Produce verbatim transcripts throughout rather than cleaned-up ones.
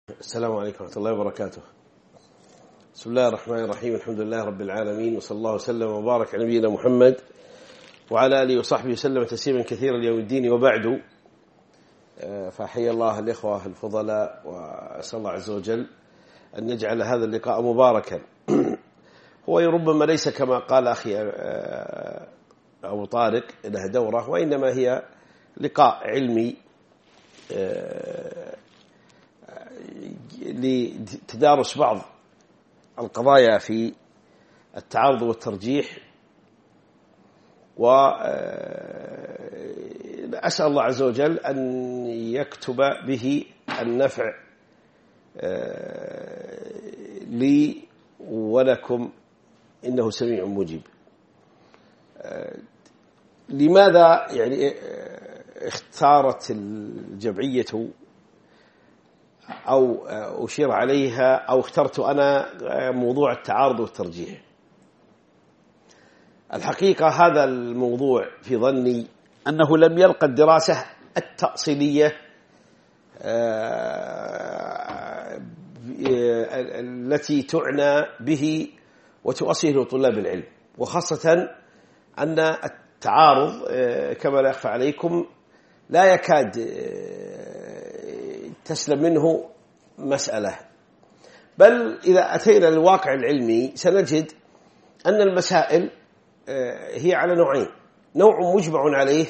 السلام عليكم ورحمة الله وبركاته. بسم الله الرحمن الرحيم. الحمد لله رب العالمين، وصلى الله وسلم وبارك على نبينا محمد وعلى آله وصحبه وسلم تسليما كثيرا ليوم الدين، وبعد. فحيا الله الإخوة الفضلاء، وأسأل الله عز وجل أن يجعل هذا اللقاء مباركا. هو ربما ليس كما قال أخي أبو طارق له دورة، وإنما هي لقاء علمي لتدارس بعض القضايا في التعارض والترجيح، وأسأل الله عز وجل أن يكتب به النفع لي ولكم، إنه سميع مجيب. لماذا يعني اختارت الجمعية أو أشير عليها أو اخترت أنا موضوع التعارض والترجيح؟ الحقيقة هذا الموضوع في ظني أنه لم يلقى الدراسة التأصيلية التي تعنى به وتؤصله طلاب العلم، وخاصة أن التعارض كما لا يخفى عليكم لا يكاد تسلم منه مسألة، بل إذا أتينا للواقع العلمي سنجد أن المسائل هي على نوعين: نوع مجمع عليه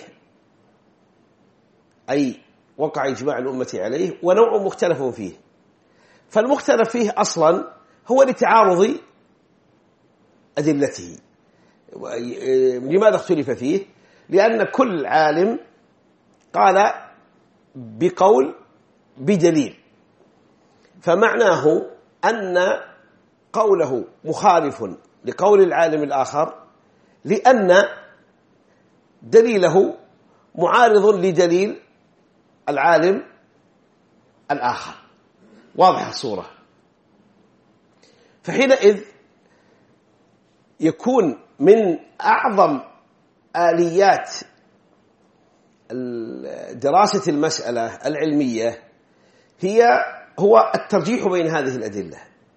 أي وقع إجماع الأمة عليه، ونوع مختلف فيه. فالمختلف فيه أصلا هو لتعارض أدلته. لماذا اختلف فيه؟ لأن كل عالم قال بقول بدليل، فمعناه أن قوله مخالف لقول العالم الآخر لأن دليله معارض لدليل العالم الآخر. واضح الصورة؟ فحينئذ يكون من أعظم آليات دراسة المسألة العلمية هي هو الترجيح بين هذه الأدلة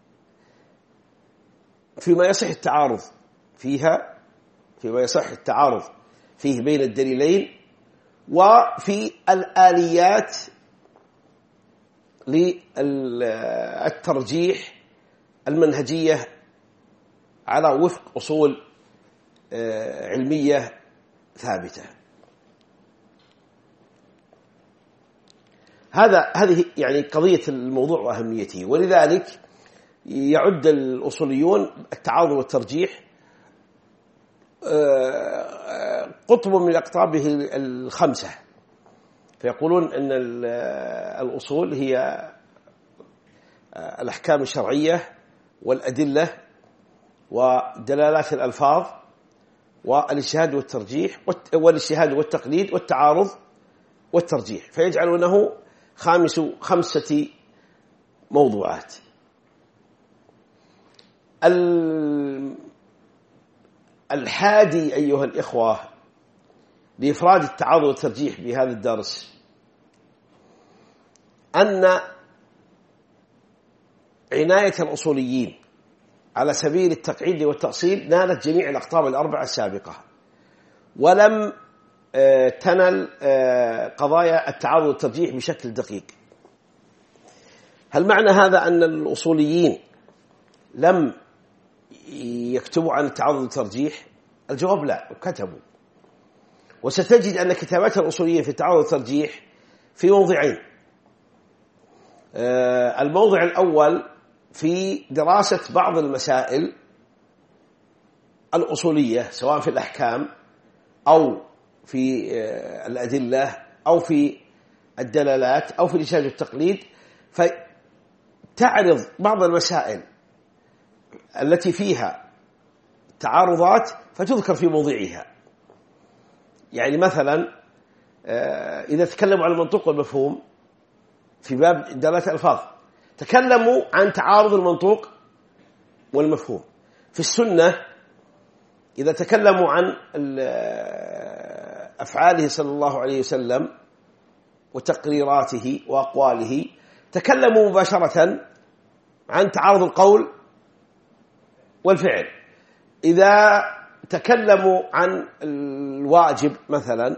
فيما يصح التعارض فيها فيما يصح التعارض فيه بين الدليلين، وفي الآليات للترجيح المنهجية على وفق أصول علمية ثابتة. هذا هذه يعني قضية الموضوع وأهميته، ولذلك يعد الأصوليون التعارض والترجيح قطب من أقطابه الخمسة، فيقولون أن الأصول هي الأحكام الشرعية والأدلة ودلالات الألفاظ والاجتهاد والترجيح والاجتهاد والتقليد والتعارض والترجيح، فيجعلونه خامس خمسة موضوعات. الحادي أيها الإخوة لإفراد التعارض والترجيح بهذا الدرس أن عناية الأصوليين على سبيل التقعيد والتأصيل نالت جميع الأقطاب الأربعة السابقة، ولم تنل قضايا التعارض والترجيح بشكل دقيق. هل معنى هذا أن الأصوليين لم يكتبوا عن التعارض والترجيح؟ الجواب لا، وكتبوا. وستجد أن كتابات الأصوليين في التعارض والترجيح في موضعين: الموضع الأول في دراسة بعض المسائل الأصولية سواء في الأحكام أو في الأدلة أو في الدلالات أو في الاجتهاد والتقليد، فتعرض بعض المسائل التي فيها تعارضات فتذكر في موضعها. يعني مثلا إذا تكلموا عن المنطوق والمفهوم في باب دلالات الألفاظ تكلموا عن تعارض المنطوق والمفهوم. في السنة إذا تكلموا عن أفعاله صلى الله عليه وسلم وتقريراته وأقواله تكلموا مباشرة عن تعارض القول والفعل. إذا تكلموا عن الواجب مثلا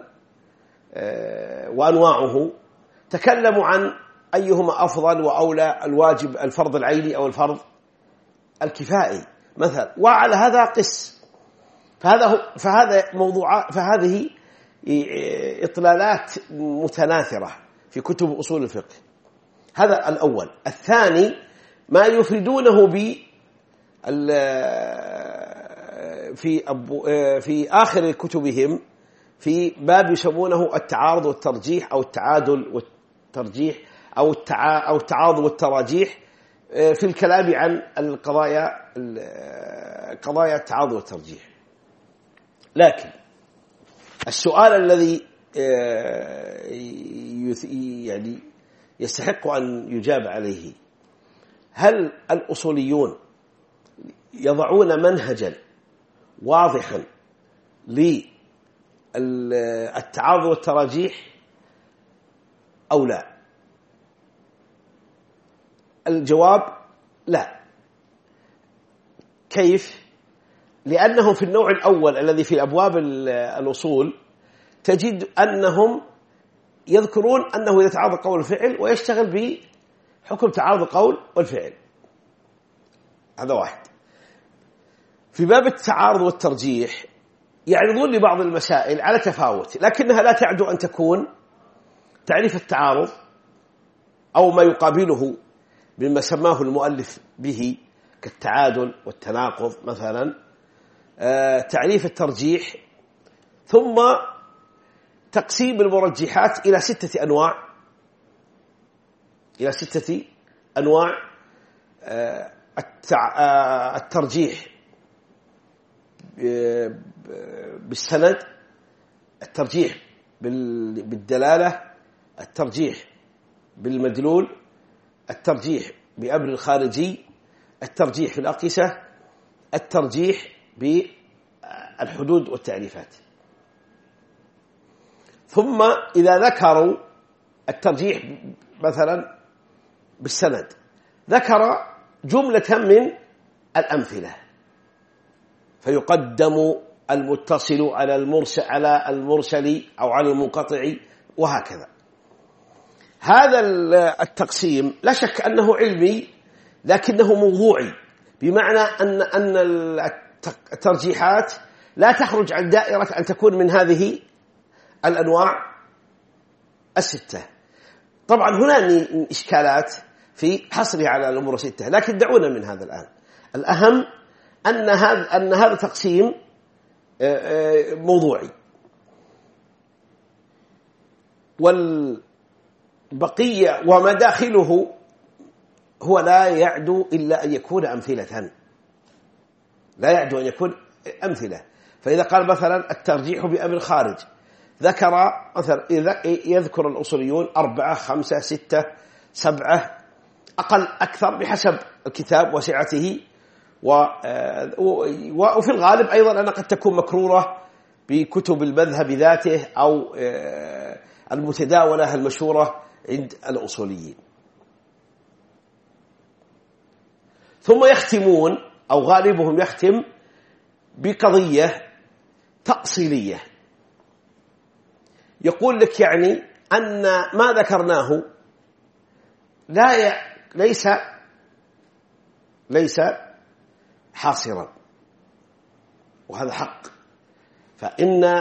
وأنواعه، تكلموا عن أيهما أفضل وأولى، الواجب الفرض العيني أو الفرض الكفائي مثلا، وعلى هذا قس. فهذا فهذا موضوع فهذه إطلالات متناثرة في كتب أصول الفقه. هذا الأول. الثاني ما يفردونه ب في في آخر كتبهم في باب يسمونه التعارض والترجيح أو التعادل والترجيح أو التعا أو التعاضد والتراجيح في الكلام عن القضايا قضايا التعاضد والترجيح. لكن السؤال الذي يعني يستحق أن يجاب عليه: هل الأصوليون يضعون منهجا واضحا للتعاضد والتراجيح أو لا؟ الجواب لا. كيف؟ لأنهم في النوع الأول الذي في أبواب الأصول تجد أنهم يذكرون أنه إذا تعارض القول والفعل ويشتغل بحكم تعارض القول والفعل. هذا واحد. في باب التعارض والترجيح يعرضون لبعض المسائل على تفاوت، لكنها لا تعدو أن تكون تعريف التعارض أو ما يقابله بما سماه المؤلف به كالتعادل والتناقض مثلا، آه تعريف الترجيح، ثم تقسيم المرجحات إلى ستة أنواع إلى ستة أنواع آه آه الترجيح بالسند، الترجيح بالدلالة، الترجيح بالمدلول، الترجيح بأمر الخارجي، الترجيح في الأقيسة، الترجيح بالحدود والتعريفات. ثم إذا ذكروا الترجيح مثلا بالسند ذكر جملة من الأمثلة، فيقدم المتصل على المرسل على المرسل أو على المنقطع وهكذا. هذا التقسيم لا شك أنه علمي لكنه موضوعي، بمعنى أن أن الترجيحات لا تخرج عن دائرة أن تكون من هذه الأنواع الستة. طبعا هنا إشكالات في حصرها على الأمور الستة، لكن دعونا من هذا الآن. الأهم أن هذا أن هذا تقسيم موضوعي، والبقية ومداخله هو لا يعدو إلا أن يكون أمثلة، لا يعدو أن يكون أمثلة. فإذا قال مثلا الترجيح بأمر خارج، ذكر مثلا يذكر الأصوليون أربعة خمسة ستة سبعة أقل أكثر بحسب الكتاب وسعته، وفي الغالب أيضا أنها قد تكون مكرورة بكتب المذهب ذاته أو المتداولة المشهورة عند الأصوليين. ثم يختمون أو غالبهم يختم بقضية تأصيلية، يقول لك يعني أن ما ذكرناه لا ي... ليس ليس حاصرا، وهذا حق. فإن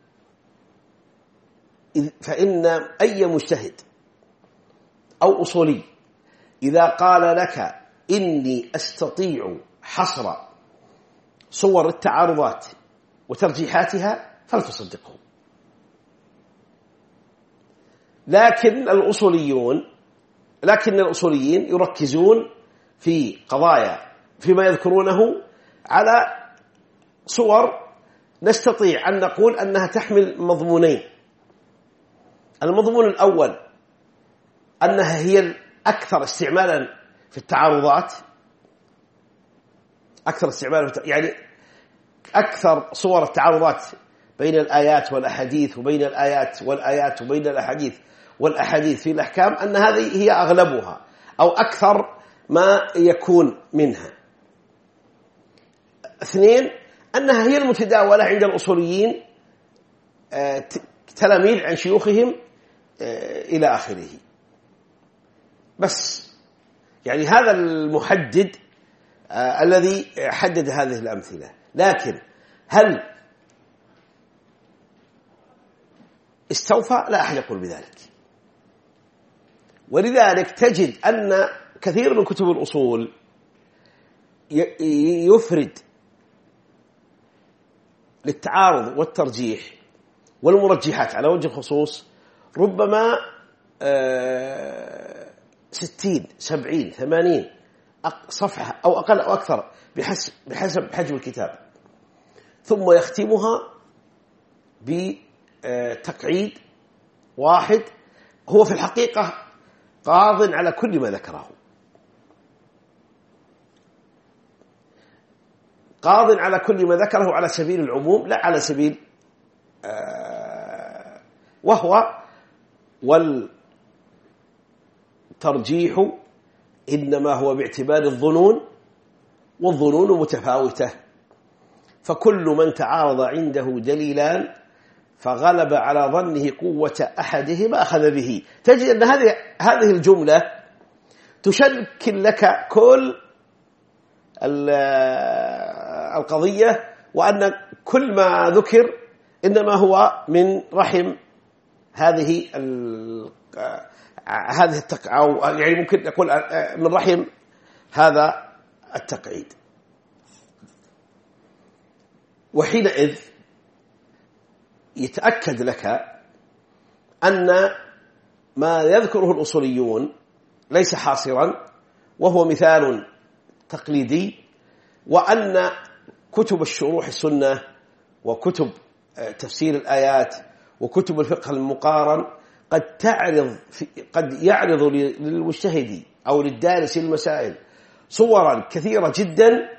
فإن أي مجتهد أو أصولي إذا قال لك إني أستطيع حصر صور التعارضات وترجيحاتها فلا تصدقه. لكن الأصوليون لكن الأصوليين يركزون في قضايا فيما يذكرونه على صور نستطيع أن نقول أنها تحمل مضمونين. المضمون الأول أنها هي الأكثر استعمالا في التعارضات، أكثر استعمالا في يعني أكثر صور التعارضات بين الآيات والأحاديث وبين الآيات والآيات وبين الأحاديث والأحاديث في الأحكام أن هذه هي أغلبها أو أكثر ما يكون منها. اثنين، أنها هي المتداولة عند الأصوليين تلاميذ عن شيوخهم إلى آخره. بس يعني هذا المحدد الذي حدد هذه الأمثلة. لكن هل استوفى؟ لا أحد يقول بذلك. ولذلك تجد أن كثير من كتب الأصول يفرد للتعارض والترجيح والمرجحات على وجه الخصوص ربما ستين سبعين ثمانين صفحة أو أقل أو أكثر بحسب, بحسب حجم الكتاب، ثم يختمها بتقعيد واحد هو في الحقيقة قاض على كل ما ذكره، قاض على كل ما ذكره على سبيل العموم لا على سبيل آه وهو والترجيح إنما هو باعتبار الظنون، والظنون متفاوتة، فكل من تعارض عنده دليلان فغلب على ظنه قوة أحدهما أخذ به. تجد أن هذه هذه الجملة تشكل لك كل القضية، وأن كل ما ذكر إنما هو من رحم هذه هذه التق... أو يعني ممكن نقول من رحم هذا التقعيد. وحينئذ يتأكد لك أن ما يذكره الأصوليون ليس حاصرا وهو مثال تقليدي، وأن كتب الشروح السنة وكتب تفسير الآيات وكتب الفقه المقارن قد تعرض في قد يعرض للمجتهد أو للدارس المسائل صورا كثيرة جدا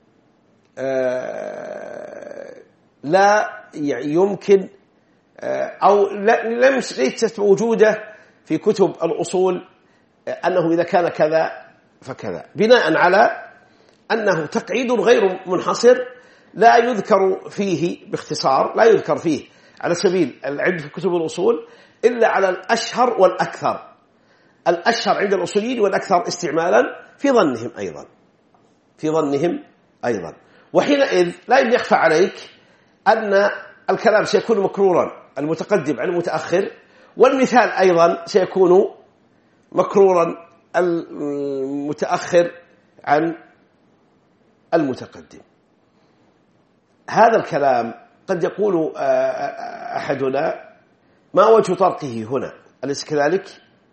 لا يمكن أو ليست موجودة في كتب الأصول، أنه إذا كان كذا فكذا، بناء على أنه تقعيد غير منحصر لا يذكر فيه باختصار، لا يذكر فيه على سبيل العد في كتب الأصول إلا على الأشهر والأكثر، الأشهر عند الأصوليين والأكثر استعمالا في ظنهم أيضا في ظنهم أيضا. وحينئذ لا يخفى عليك أن الكلام سيكون مكرورا المتقدم عن المتأخر، والمثال أيضا سيكون مكرورا المتأخر عن المتقدم. هذا الكلام قد يقول أحدنا ما وجه طرقه هنا؟ أليس كذلك؟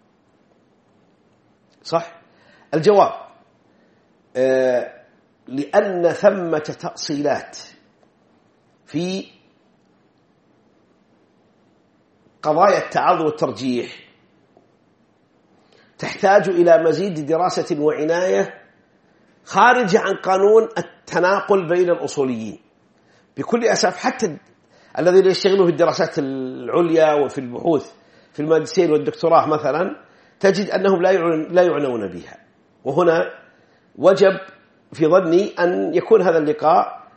صح؟ الجواب لأن ثمة تأصيلات في قضايا التعارض والترجيح تحتاج إلى مزيد دراسة وعناية خارج عن قانون التناقل بين الأصوليين بكل أسف. حتى الذين يشتغلوا في الدراسات العليا وفي البحوث في الماجستير والدكتوراه مثلا تجد أنهم لا يعنون بها. وهنا وجب في ظني أن يكون هذا اللقاء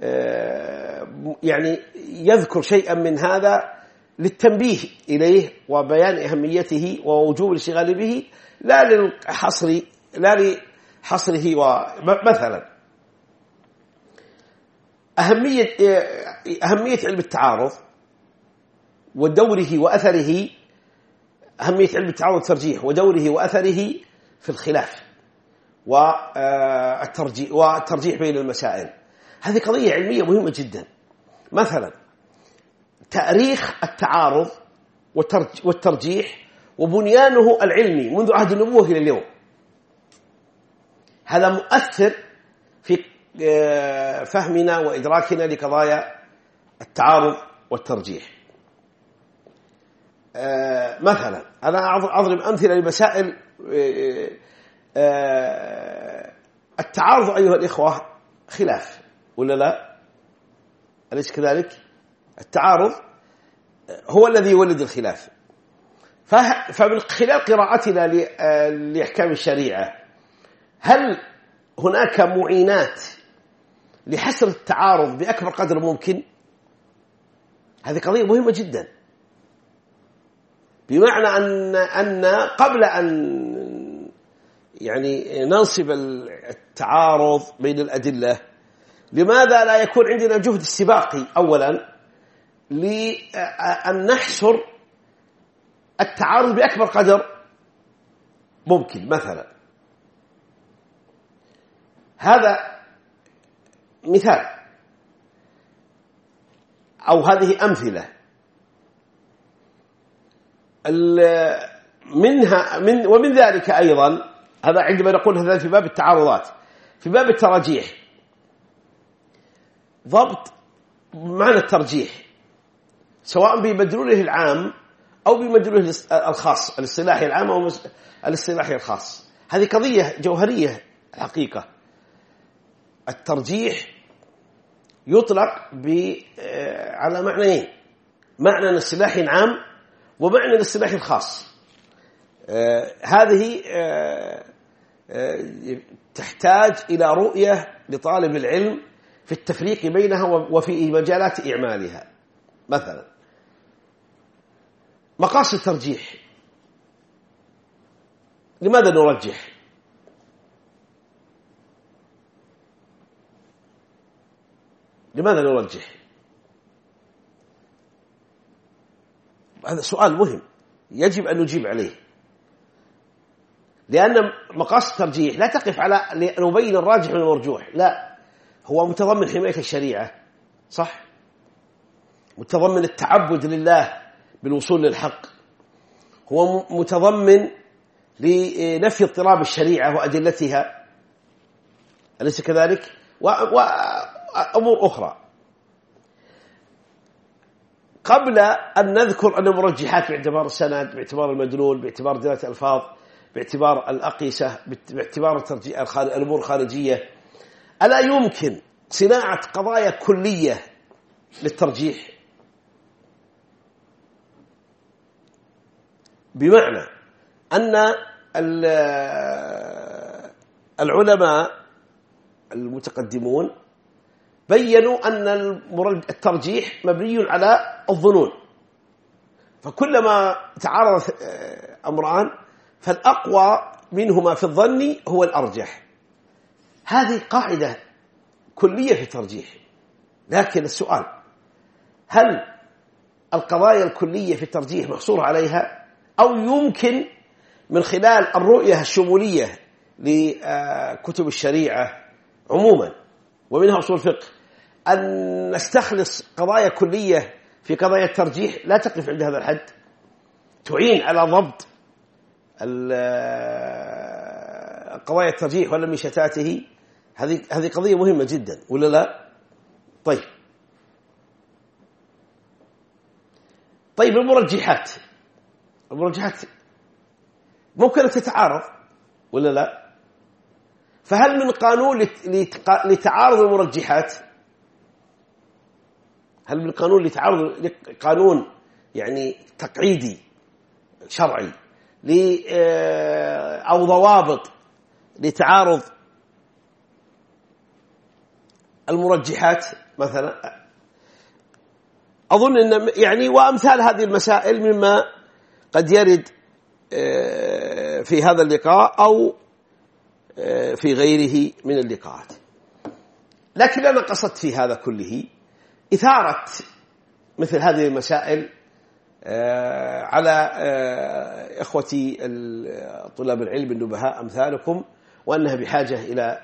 يعني يذكر شيئا من هذا للتنبيه إليه وبيان أهميته ووجوب الاشتغال به، لا للحصر لا لحصره. ومثلا أهمية أهمية علم التعارض ودوره وأثره، أهمية علم التعارض والترجيح ودوره وأثره في الخلاف والترجيح والترجيح بين المسائل، هذه قضية علمية مهمة جدا. مثلا تاريخ التعارض والترجيح وبنيانه العلمي منذ عهد النبوة إلى اليوم، هذا مؤثر في فهمنا وإدراكنا لقضايا التعارض والترجيح. مثلا أنا أضرب أمثلة لمسائل التعارض أيها الإخوة خلاف ولا لا؟ أليس كذلك؟ التعارض هو الذي يولد الخلاف، فمن خلال قراءتنا لأحكام الشريعة هل هناك معينات لحصر التعارض بأكبر قدر ممكن؟ هذه قضية مهمة جدا، بمعنى أن أن قبل أن يعني ننصب التعارض بين الأدلة، لماذا لا يكون عندنا جهد استباقي أولا لأن نحصر التعارض بأكبر قدر ممكن؟ مثلا هذا مثال أو هذه أمثلة منها من ومن ذلك أيضا، هذا عندما نقول هذا في باب التعارضات. في باب الترجيح ضبط معنى الترجيح سواء بمدلوله العام أو بمدلوله الخاص، الاصطلاحي العام أو الاصطلاحي الخاص. هذه قضية جوهرية حقيقة. الترجيح يطلق على معنيين: معنى اصطلاحي عام ومعنى اصطلاحي الخاص. هذه تحتاج إلى رؤية لطالب العلم في التفريق بينها وفي مجالات إعمالها. مثلا مقاصد الترجيح، لماذا نرجح؟ لماذا نرجح؟ هذا سؤال مهم يجب أن نجيب عليه، لأن مقاصد الترجيح لا تقف على نبين الراجح من المرجوح، لا، هو متضمن حماية الشريعة، صح، متضمن التعبد لله بالوصول للحق، هو متضمن لنفي اضطراب الشريعة وأدلتها، أليس كذلك؟ وأمور أخرى. قبل أن نذكر أن المرجحات باعتبار السند، باعتبار المدلول، باعتبار دلالة الألفاظ، باعتبار الأقيسة، باعتبار الأمور الخارجية، ألا يمكن صناعة قضايا كلية للترجيح؟ بمعنى أن العلماء المتقدمون بيّنوا أن الترجيح مبني على الظنون، فكلما تعارض أمران فالأقوى منهما في الظن هو الأرجح. هذه قاعدة كلية في الترجيح، لكن السؤال: هل القضايا الكلية في الترجيح محصورة عليها، أو يمكن من خلال الرؤية الشمولية لكتب الشريعة عموما ومنها أصول الفقه أن نستخلص قضايا كلية في قضايا الترجيح لا تقف عند هذا الحد، تعين على ضبط قضايا الترجيح ولا مشتاته؟ هذه هذه قضية مهمة جدا، ولا لا؟ طيب طيب المرجحات المرجحات ممكن أن تتعارض ولا لا؟ فهل من قانون لتعارض المرجحات؟ هل من قانون لتعارض قانون يعني تقعيدي شرعي أو ضوابط لتعارض المرجحات مثلا؟ أظن أن يعني وأمثال هذه المسائل مما قد يرد في هذا اللقاء أو في غيره من اللقاءات. لكن أنا قصدت في هذا كله إثارة مثل هذه المسائل على إخوتي طلاب العلم النبهاء أمثالكم، وأنها بحاجة إلى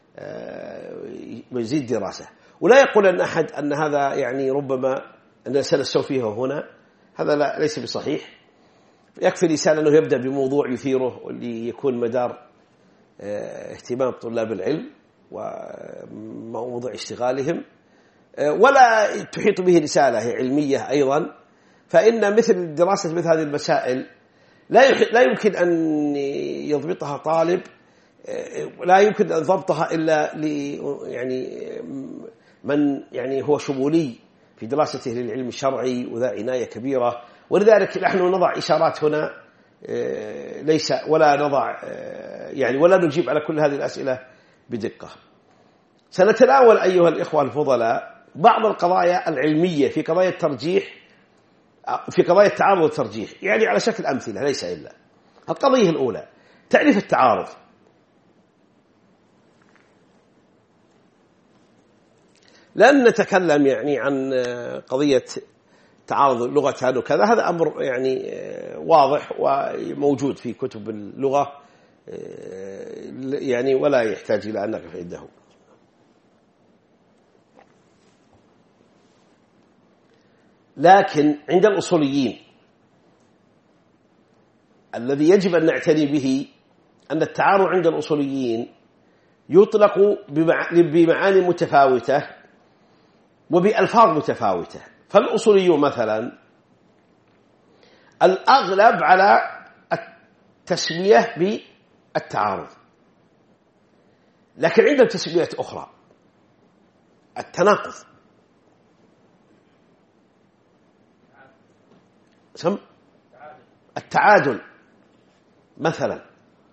مزيد دراسة. ولا يقول أن أحد أن هذا يعني ربما أن سنستوفيه فيه هنا، هذا لا ليس بصحيح. يكفي الإنسان أنه يبدأ بموضوع يثيره واللي يكون مدار اهتمام طلاب العلم وموضوع اشتغالهم، ولا تحيط به رسالة علمية أيضا، فإن مثل دراسة مثل هذه المسائل لا لا يمكن أن يضبطها طالب، لا يمكن ضبطها إلا ل يعني من يعني هو شمولي في دراسته للعلم الشرعي وذا عناية كبيرة ولذلك نحن نضع إشارات هنا ليس ولا نضع يعني ولا نجيب على كل هذه الأسئلة بدقة. سنتناول أيها الإخوة الفضلاء بعض القضايا العلمية في قضايا الترجيح، في قضايا التعارض والترجيح، يعني على شكل أمثلة ليس إلا. القضية الأولى تعريف التعارض. لن نتكلم يعني عن قضية تعارض لغتان وكذا، هذا أمر يعني واضح وموجود في كتب اللغة يعني ولا يحتاج إلى أن نقف عنده. لكن عند الأصوليين الذي يجب أن نعتني به أن التعارض عند الأصوليين يطلق بمعاني متفاوتة وبألفاظ متفاوتة. فالأصوليون مثلا الأغلب على التسمية بالتعارض، لكن عندهم تسميات أخرى، التناقض، سم التعادل مثلا،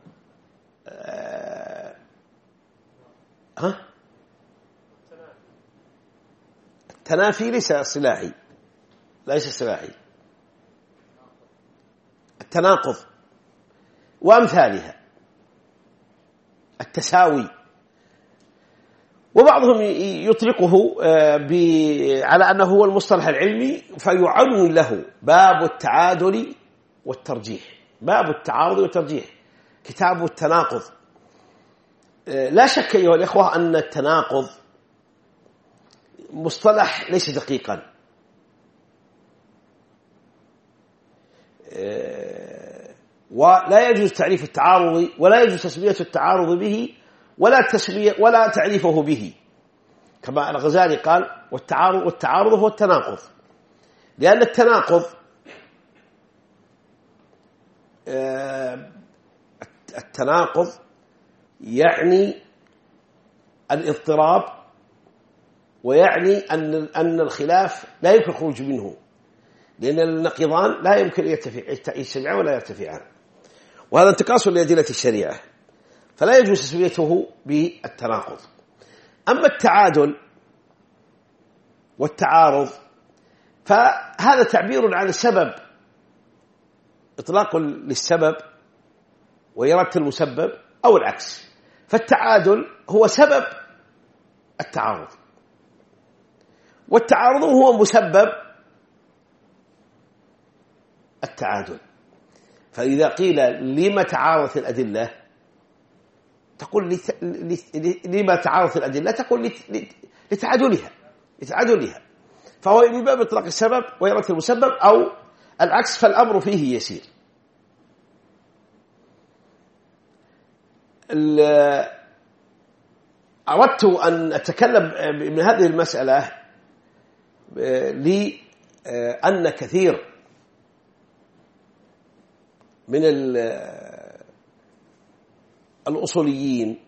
أه ها التنافي ليس صلاحي، ليس صلاحي، التناقض وأمثالها، التساوي. وبعضهم يطلقه على أنه هو المصطلح العلمي فيعنون له باب التعادل والترجيح، باب التعارض والترجيح، كتاب التناقض. لا شك أيها الإخوة أن التناقض مصطلح ليس دقيقا، ولا يجوز تعريف التعارض ولا يجوز تسمية التعارض به ولا تسمية ولا تعريفه به، كما الغزالي قال والتعارض والتعارض هو التناقض، لأن التناقض التناقض يعني الاضطراب، ويعني أن أن الخلاف لا يمكن الخروج منه، لأن النقيضان لا يمكن أن يجتمعان ولا يرتفعان، وهذا انتقاص لأدلة الشريعة، فلا يجوز تسميته بالتناقض. أما التعادل والتعارض فهذا تعبير عن السبب، إطلاق للسبب وإرادة المسبب أو العكس. فالتعادل هو سبب التعارض، والتعارض هو مسبب التعادل. فإذا قيل لما تعارضت الأدلة تقول لما تعارضت الأدلة تقول لتعادلها لتعادلها فهو من باب إطلاق السبب وإرادة المسبب أو العكس، فالأمر فيه يسير. أردت أن أتكلم من هذه المسألة لأن كثير من الأصوليين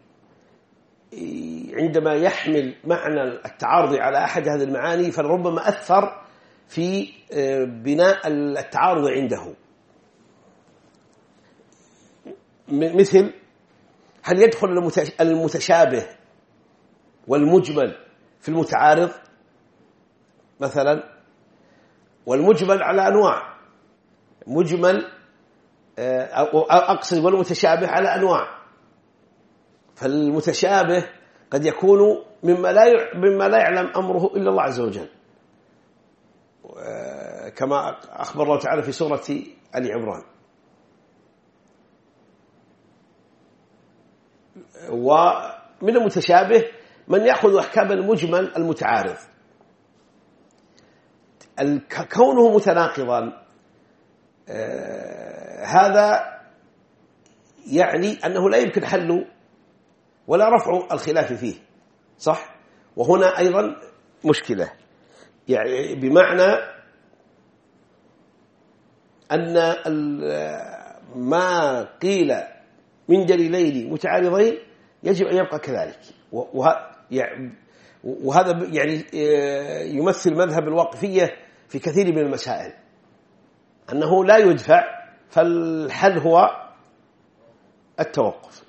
عندما يحمل معنى التعارض على أحد هذه المعاني فلربما أثر في بناء التعارض عنده، مثل هل يدخل المتشابه والمجمل في المتعارض مثلا؟ والمجمل على أنواع، مجمل أقصد والمتشابه على أنواع، فالمتشابه قد يكون مما لا مما لا يعلم أمره إلا الله عز وجل، كما أخبر الله تعالى في سورة آل عمران. ومن المتشابه من يأخذ أحكام المجمل المتعارض، كونه متناقضا هذا يعني أنه لا يمكن حله ولا رفع الخلاف فيه، صح؟ وهنا أيضا مشكلة، يعني بمعنى أن ما قيل من دليلين متعارضين يجب أن يبقى كذلك، وهذا يعني يمثل مذهب الواقفية في كثير من المسائل، أنه لا يدفع، فالحل هو التوقف.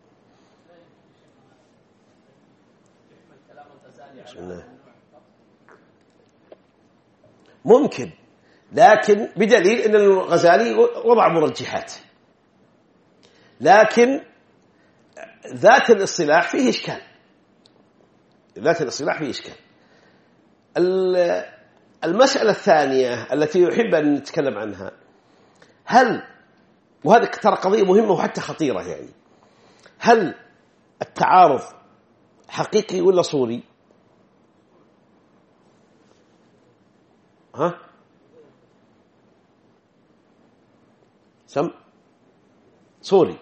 ممكن، لكن بدليل أن الغزالي وضع مرجحات، لكن ذات الاصطلاح فيه إشكال، ذات الاصطلاح فيه إشكال. المسألة الثانية التي يحب أن نتكلم عنها، هل، وهذه ترى قضية مهمة وحتى خطيرة يعني، هل التعارض حقيقي ولا صوري؟ ها؟ سم صوري.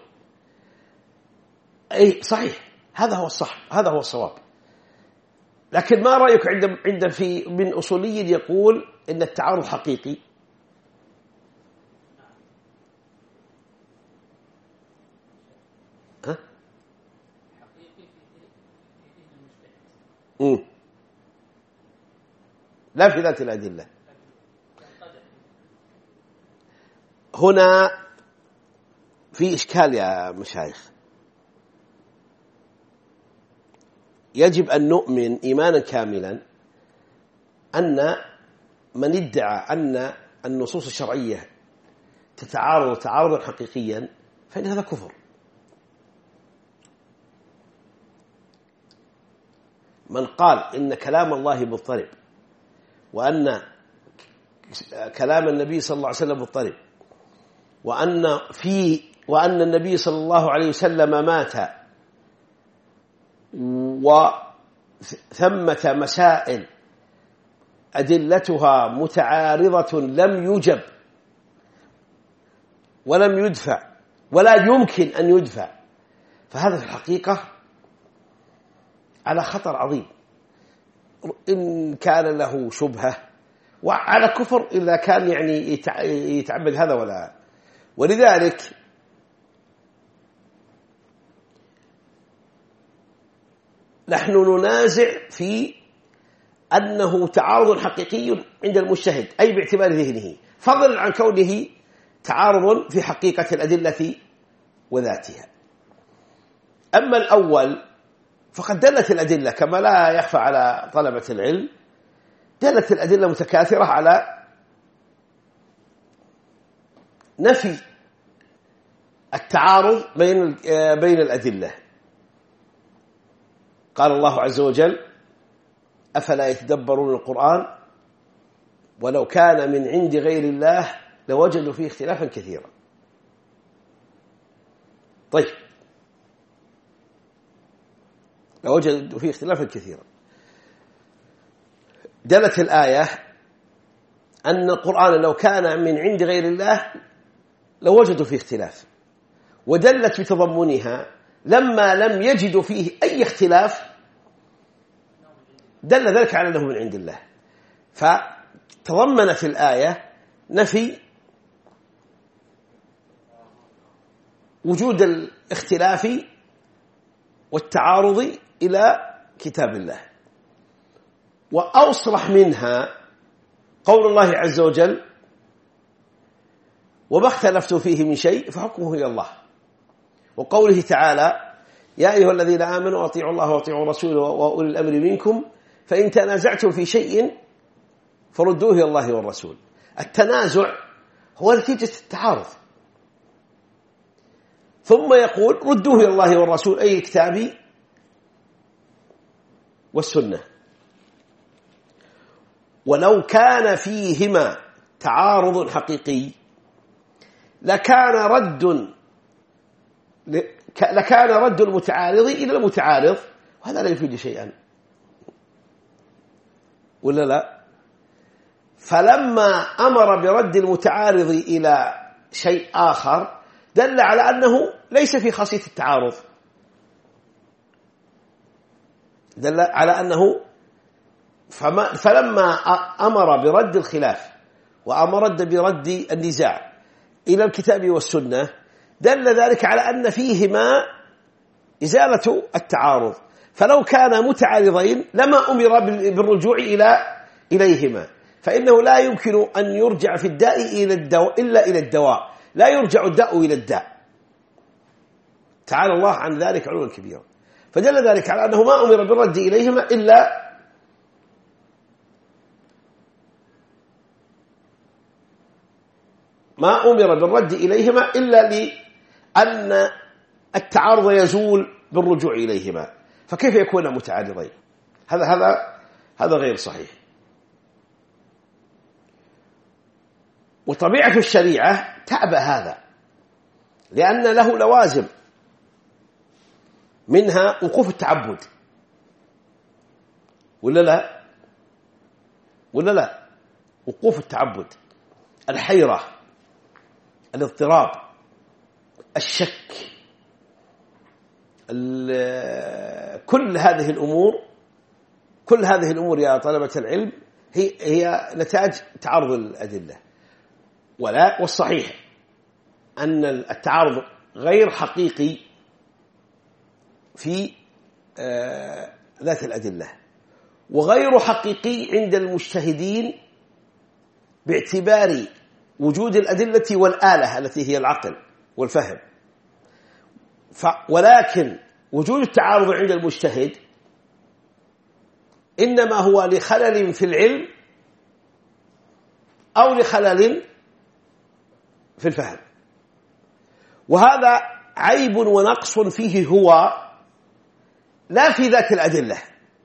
أي صحيح، هذا هو الصح، هذا هو الصواب. لكن ما رأيك عند عند في من أصولي يقول إن التعارض حقيقي؟ ها؟ امم لا في ذات الأدلة. هنا في إشكال يا مشايخ. يجب أن نؤمن إيمانا كاملا أن من ادعى أن النصوص الشرعية تتعارض تعارضا حقيقيا فإن هذا كفر. من قال إن كلام الله مضطرب وأن كلام النبي صلى الله عليه وسلم مضطرب وأن في وأن النبي صلى الله عليه وسلم مات وثمة مسائل أدلتها متعارضة لم يجب ولم يدفع ولا يمكن أن يدفع، فهذا في الحقيقة على خطر عظيم إن كان له شبهة، وعلى كفر إذا كان يعني يتعبد هذا ولا. ولذلك نحن ننازع في أنه تعارض حقيقي عند المجتهد، أي باعتبار ذهنه، فضلا عن كونه تعارض في حقيقة الأدلة وذاتها. أما الأول فقد دلت الأدلة كما لا يخفى على طلبة العلم، دلت الأدلة متكاثرة على نفي التعارض بين بين الأدلة. قال الله عز وجل: أفلا يتدبرون القرآن ولو كان من عند غير الله لوجدوا فيه اختلافا كثيرا. طيب، لوجدوا فيه اختلافا كثيرا. دلت الآية أن القرآن لو كان من عند غير الله لوجدوا فيه اختلاف، ودلت بتضمنها لما لم يجدوا فيه أي اختلاف دل ذلك على أنه من عند الله. فتضمنت الآية نفي وجود الاختلاف والتعارض إلى كتاب الله. وأوصح منها قول الله عز وجل: وما اختلفتم فيه من شيء فحكمه إلى الله. وقوله تعالى: يا أيها الذين آمنوا أطيعوا الله وأطيعوا رسوله وأولي الأمر منكم فإن تنازعتم في شيء فردوه إلى الله والرسول. التنازع هو نتيجة التعارض، ثم يقول: ردوه إلى الله والرسول، أي الكتاب والسنة. ولو كان فيهما تعارض حقيقي لكان رد لكان رد المتعارض إلى المتعارض، وهذا لا يفيد شيئا، ولا لا؟ فلما أمر برد المتعارض إلى شيء آخر دل على أنه ليس في خاصية التعارض، دل على أنه فما فلما أمر برد الخلاف وأمر برد النزاع إلى الكتاب والسنة دل ذلك على أن فيهما إزالة التعارض. فلو كان متعارضين لما أمر بالرجوع إلى إليهما، فإنه لا يمكن أن يرجع في الداء إلى الدواء إلا إلى الدواء، لا يرجع الداء إلى الداء. تعالى الله عن ذلك علوا كبيرا. فدل ذلك على أنه ما أمر بالرد إليهما إلا ما أمر بالرد إليهما إلا لأن التعارض يزول بالرجوع إليهما، فكيف يكون متعارضين؟ هذا هذا هذا غير صحيح. وطبيعة الشريعة تأبى هذا، لأن له لوازم، منها وقوف التعبد، ولا لا؟ ولا لا؟ وقوف التعبد، الحيرة، الاضطراب، الشك، كل هذه الأمور كل هذه الأمور يا طلبة العلم هي هي نتاج تعارض الأدلة. ولا والصحيح أن التعارض غير حقيقي في ذات الأدلة، وغير حقيقي عند المجتهدين باعتبار وجود الأدلة والآلة التي هي العقل والفهم. ولكن وجود التعارض عند المجتهد إنما هو لخلل في العلم أو لخلل في الفهم، وهذا عيب ونقص فيه هو، لا في ذات الأدلة.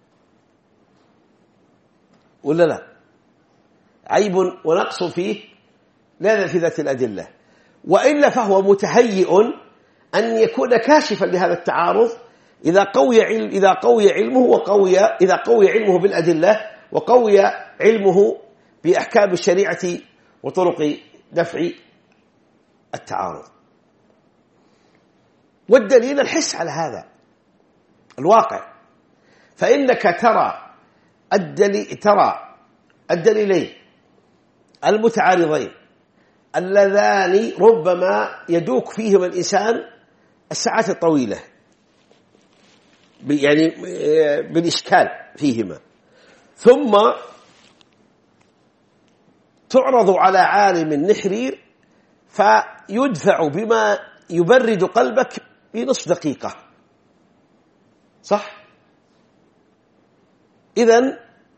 ولا لا؟ عيب ونقص فيه لا في ذات الأدلة، وإلا فهو متهيئ أن يكون كاشفا لهذا التعارض إذا قوي علم إذا قوي علمه وقوي إذا قوي علمه بالأدلة، وقوي علمه بأحكام الشريعة وطرق دفع التعارض. والدليل الحس على هذا الواقع، فإنك ترى الدليل ترى الدليلين المتعارضين اللذان ربما يدوك فيهما الإنسان الساعات الطويلة، يعني بالإشكال فيهما، ثم تعرض على عالم نحرير فيدفع بما يبرد قلبك بنصف دقيقة، صح؟ إذن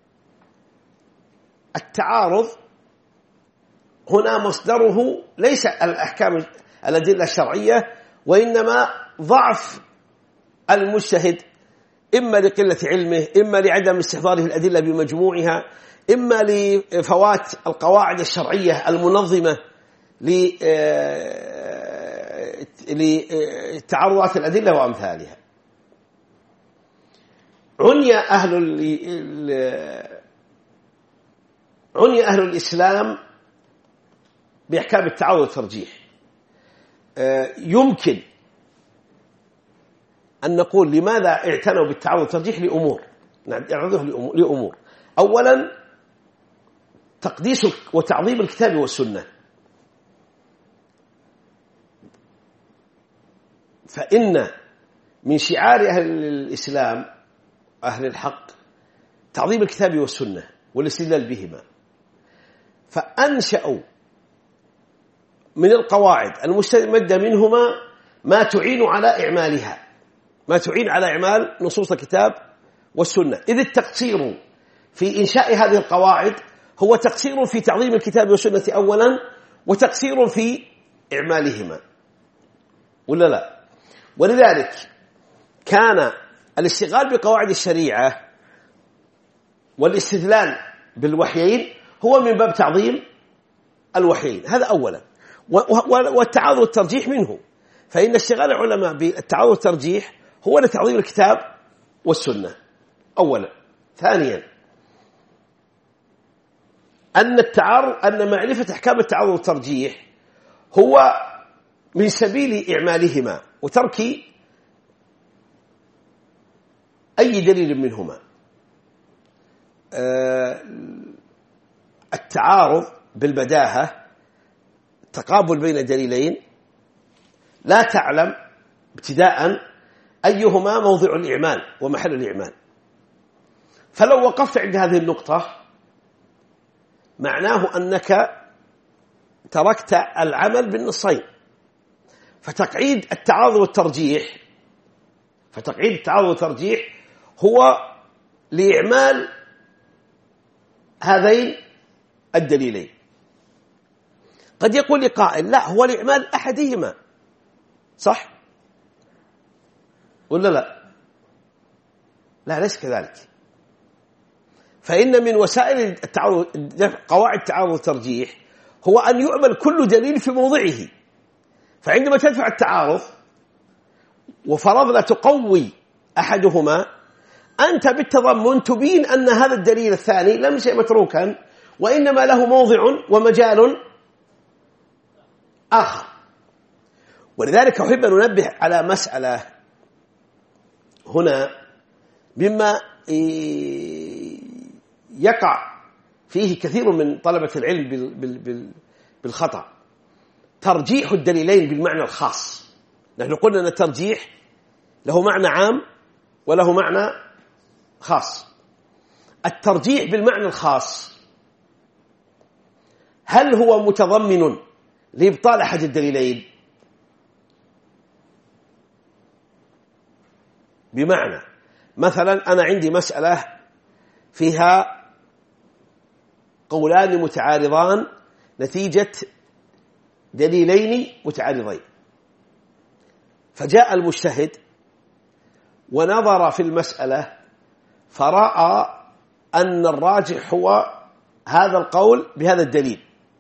التعارض هنا مصدره ليس الأحكام الأدلة الشرعية، وإنما ضعف المجتهد، إما لقلة علمه، إما لعدم استحضاره الأدلة بمجموعها، إما لفوات القواعد الشرعية المنظمة لتعرضات الأدلة وأمثالها. عني أهل عني أهل الإسلام بأحكام التعارض والترجيح. يمكن أن نقول لماذا اعتنوا بالتعارض والترجيح؟ لأمور نعرضه لأمور. أولا تقديس وتعظيم الكتاب والسنة، فإن من شعار أهل الإسلام أهل الحق تعظيم الكتاب والسنة والاستدلال بهما، فأنشأوا من القواعد المستمدة منهما ما تعين على إعمالها، ما تعين على إعمال نصوص الكتاب والسنة. إذ التقصير في إنشاء هذه القواعد هو تقصير في تعظيم الكتاب والسنة أولا، وتقصير في إعمالهما، ولا لا؟ ولذلك كان الاشتغال بقواعد الشريعة والاستدلال بالوحيين هو من باب تعظيم الوحيين، هذا أولا. والتعارض والترجيح منه، فإن اشتغال العلماء بالتعارض والترجيح هو لتعظيم الكتاب والسنة أولا. ثانيا أن التعارض أن معرفة أحكام التعارض والترجيح هو من سبيل إعمالهما وترك أي دليل منهما. التعارض بالبداهة تقابل بين دليلين لا تعلم ابتداء أيهما موضع الإعمال ومحل الإعمال، فلو وقفت عند هذه النقطة معناه أنك تركت العمل بالنصين. فتقعيد التعارض والترجيح فتقعيد التعارض والترجيح هو لإعمال هذين الدليلين. قد يقول لي قائل لا، هو لإعمال أحدهما، صح ولا لا؟ لا، ليس كذلك. فإن من وسائل التعارض قواعد التعارض والترجيح هو أن يعمل كل دليل في موضعه. فعندما تدفع التعارض وفرضنا تقوي أحدهما، أنت بالتضمن تبين أن هذا الدليل الثاني لم يكن متروكا، وإنما له موضع ومجال آخر. ولذلك أحب أن ننبه على مسألة هنا مما يقع فيه كثير من طلبة العلم بالخطأ: ترجيح الدليلين بالمعنى الخاص. نحن قلنا أن الترجيح له معنى عام وله معنى خاص. الترجيح بالمعنى الخاص هل هو متضمن لإبطال أحد الدليلين؟ بمعنى مثلا أنا عندي مسألة فيها قولان متعارضان نتيجة دليلين متعارضين، فجاء المجتهد ونظر في المسألة فرأى أن الراجح هو هذا القول بهذا الدليل.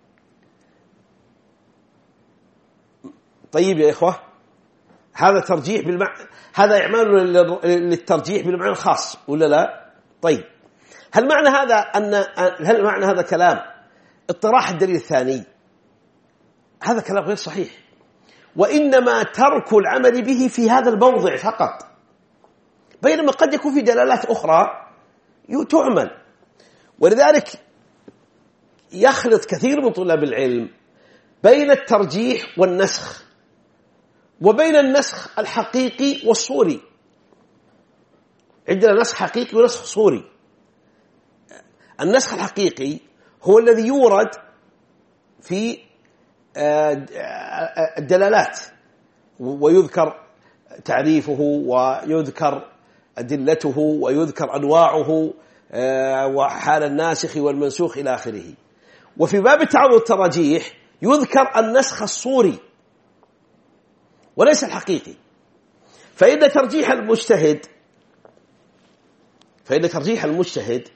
طيب يا إخوة، هذا ترجيح بالمعنى، هذا إعمال للترجيح بالمعنى الخاص ولا لا؟ طيب، هل معنى هذا أن هل معنى هذا كلام اطراح الدليل الثاني؟ هذا كلام غير صحيح، وإنما ترك العمل به في هذا الموضع فقط، بينما قد يكون في دلالات أخرى تعمل. ولذلك يخلط كثير من طلاب العلم بين الترجيح والنسخ، وبين النسخ الحقيقي والصوري. عندنا نسخ حقيقي ونسخ صوري. النسخ الحقيقي هو الذي يورد في الدلالات ويذكر تعريفه ويذكر أدلته ويذكر أنواعه وحال الناسخ والمنسوخ إلى آخره. وفي باب التعارض والترجيح يذكر النسخ الصوري وليس الحقيقي. فإن ترجيح المجتهد فإن ترجيح المجتهد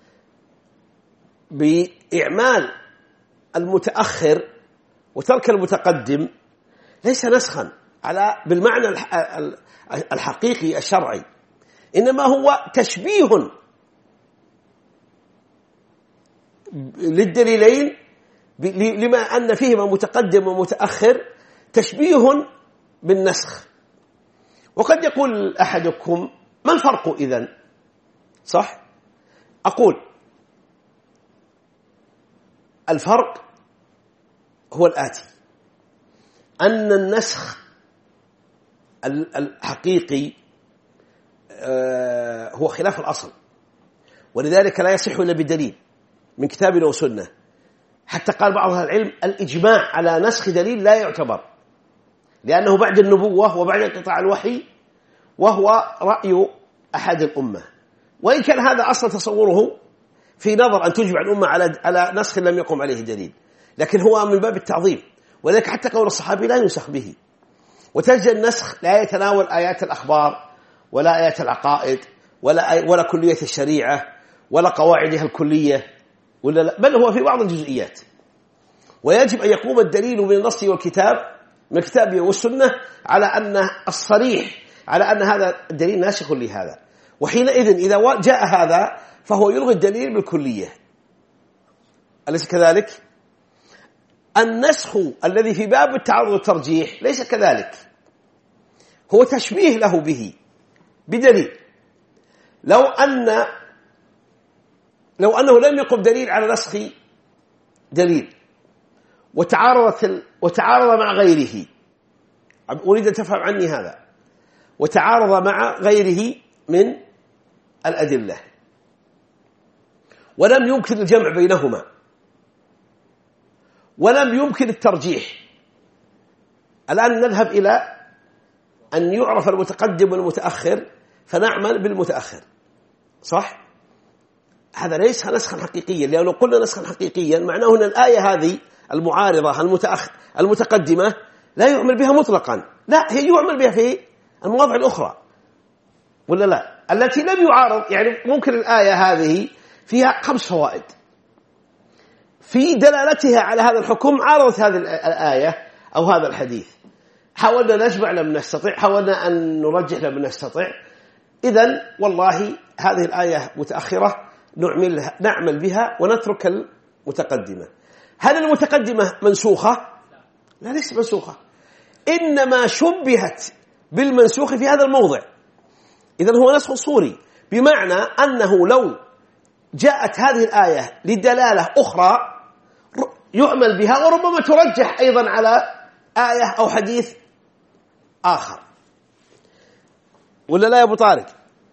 بإعمال المتأخر وترك المتقدم ليس نسخا على بالمعنى الحقيقي الشرعي، إنما هو تشبيه للدليلين لما أن فيهما متقدم ومتأخر، تشبيه بالنسخ. وقد يقول أحدكم: ما الفرق إذن؟ صح؟ أقول الفرق هو الآتي: أن النسخ الحقيقي هو خلاف الأصل، ولذلك لا يصح إلا بدليل من كتاب وسنة. حتى قال بعض أهل العلم: الإجماع على نسخ دليل لا يعتبر، لأنه بعد النبوة وبعد انقطاع الوحي، وهو رأي أحد الأمة، وإن كان هذا أصلا تصوره في نظر أن تجمع الأمة على على نسخ لم يقم عليه دليل، لكن هو من باب التعظيم. ولذلك حتى قول الصحابي لا ينسخ به. وتجد النسخ لا يتناول آيات الأخبار ولا آيات العقائد ولا ولا كلية الشريعة ولا قواعدها الكلية، ولا لا، بل هو في بعض الجزئيات. ويجب أن يقوم الدليل من النص والكتاب من الكتاب والسنة على أن الصريح على أن هذا الدليل ناسخ لهذا، وحينئذ إذا جاء هذا فهو يلغي الدليل بالكلية. أليس كذلك؟ النسخ الذي في باب التعارض والترجيح ليس كذلك، هو تشبيه له به بدليل. لو أن لو أنه لم يقم دليل على نسخ دليل وتعارضت ال... وتعارض مع غيره، أريد أن تفهم عني هذا، وتعارض مع غيره من الأدلة ولم يمكن الجمع بينهما، ولم يمكن الترجيح. الآن نذهب إلى أن يعرف المتقدم والمتأخر فنعمل بالمتأخر، صح؟ هذا ليس نسخا حقيقيا، لأنه قلنا نسخا حقيقيا معناه أن الآية هذه المعارضة المتأخر المتقدمة لا يعمل بها مطلقا، لا، هي يعمل بها في المواضع الأخرى، ولا لا؟ التي لم يعارض، يعني ممكن الآية هذه فيها خمس فوائد في دلالتها على هذا الحكم، عارضت هذه الآية أو هذا الحديث، حاولنا نجمع لم نستطع، حاولنا أن نرجح لم نستطع، إذن والله هذه الآية متأخرة نعمل نعمل بها ونترك المتقدمة. هل المتقدمة منسوخة؟ لا، ليس منسوخة، إنما شبهت بالمنسوخ في هذا الموضع. إذن هو نسخ صوري، بمعنى أنه لو جاءت هذه الآية لدلالة أخرى يعمل بها، وربما ترجح أيضا على آية أو حديث آخر، ولا لا يا أبو طارق؟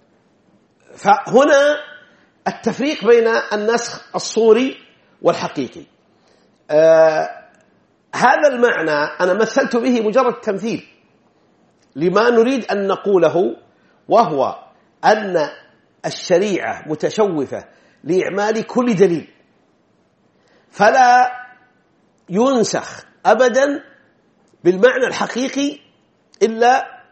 فهنا التفريق بين النسخ الصوري والحقيقي. آه هذا المعنى أنا مثلت به مجرد تمثيل لما نريد أن نقوله، وهو أن الشريعة متشوفة لإعمال كل دليل، فلا ينسخ أبدا بالمعنى الحقيقي إلا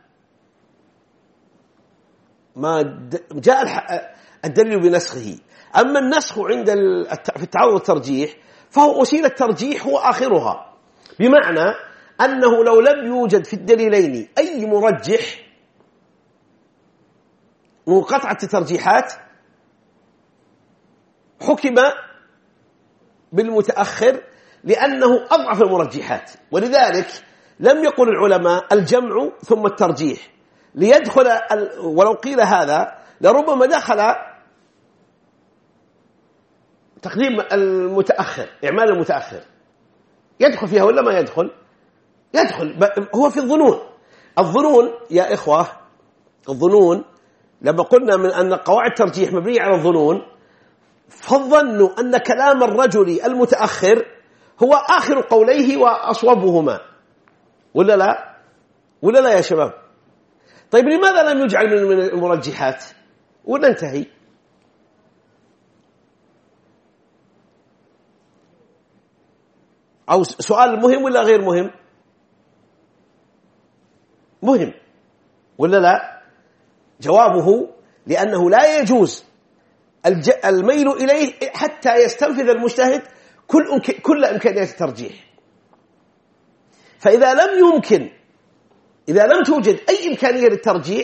ما جاء الدليل بنسخه. أما النسخ عند في التعارض والترجيح فهو وسيلة ترجيح هو آخرها، بمعنى أنه لو لم يوجد في الدليلين أي مرجح منقطعة الترجيحات حكم بالمتأخر لأنه أضعف المرجحات، ولذلك لم يقل العلماء الجمع ثم الترجيح ليدخل، ولو قيل هذا لربما دخل تقديم المتأخر، إعمال المتأخر يدخل فيها ولا ما يدخل؟ يدخل، هو في الظنون. الظنون يا إخوة، الظنون لما قلنا من أن قواعد الترجيح مبنية على الظنون، فظنوا أن كلام الرجل المتأخر هو آخر قوليه وأصوبهما، ولا لا؟ ولا لا يا شباب؟ طيب لماذا لم يجعل من المرجحات؟ وننتهي. أو سؤال مهم ولا غير مهم؟ مهم ولا لا؟ جوابه لأنه لا يجوز الميل إليه حتى يستنفذ المجتهد كل كل إمكانيات الترجيح. فإذا لم يمكن، إذا لم توجد أي إمكانية للترجيح،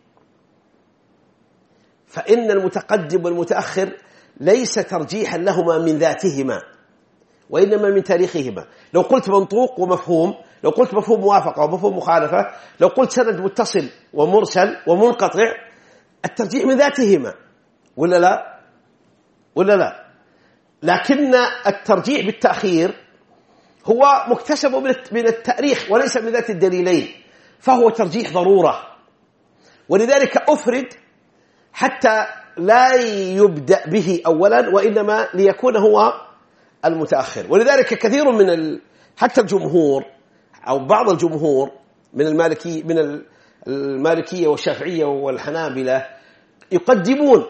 فإن المتقدم والمتأخر ليس ترجيحا لهما من ذاتهما، وإنما من تاريخهما. لو قلت منطوق ومفهوم، لو قلت مفهوم موافقة ومفهوم مخالفة، لو قلت سند متصل ومرسل ومنقطع، الترجيح من ذاتهما، ولا لا؟ ولا لا؟ لكن الترجيح بالتأخير هو مكتسب من التاريخ وليس من ذات الدليلين، فهو ترجيح ضرورة، ولذلك أفرد حتى لا يبدأ به أولا، وإنما ليكون هو المتأخر. ولذلك كثير من ال... حتى الجمهور أو بعض الجمهور من المالكي من المالكية والشافعية والحنابلة يقدمون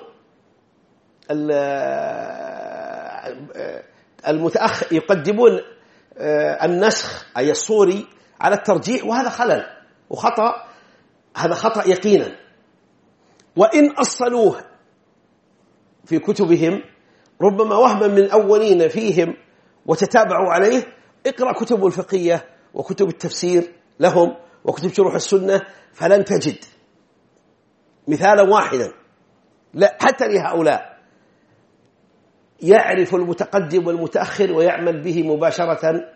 المتأخر، يقدمون النسخ أي الصوري على الترجيح، وهذا خلل وخطأ، هذا خطأ يقينا. وإن أصلوه في كتبهم ربما وهما من الأولين فيهم وتتابعوا عليه، اقرأ كتب الفقهية وكتب التفسير لهم وكتب شروح السنة، فلن تجد مثالا واحدا لا حتى لهؤلاء يعرف المتقدم والمتأخر ويعمل به مباشرة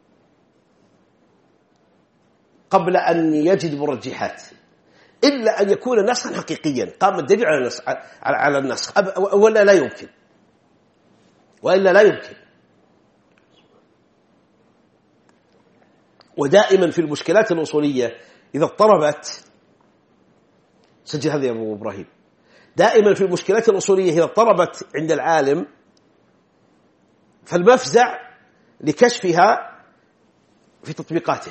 قبل أن يجد مرجحات، إلا أن يكون نسخا حقيقيا قام الدليل على النسخ, على النسخ ولا لا يمكن، وإلا لا يمكن. ودائما في المشكلات الأصولية إذا اضطربت، سجل هذا يا أبو إبراهيم، دائما في المشكلات الأصولية إذا اضطربت عند العالم، فالمفزع لكشفها في تطبيقاته.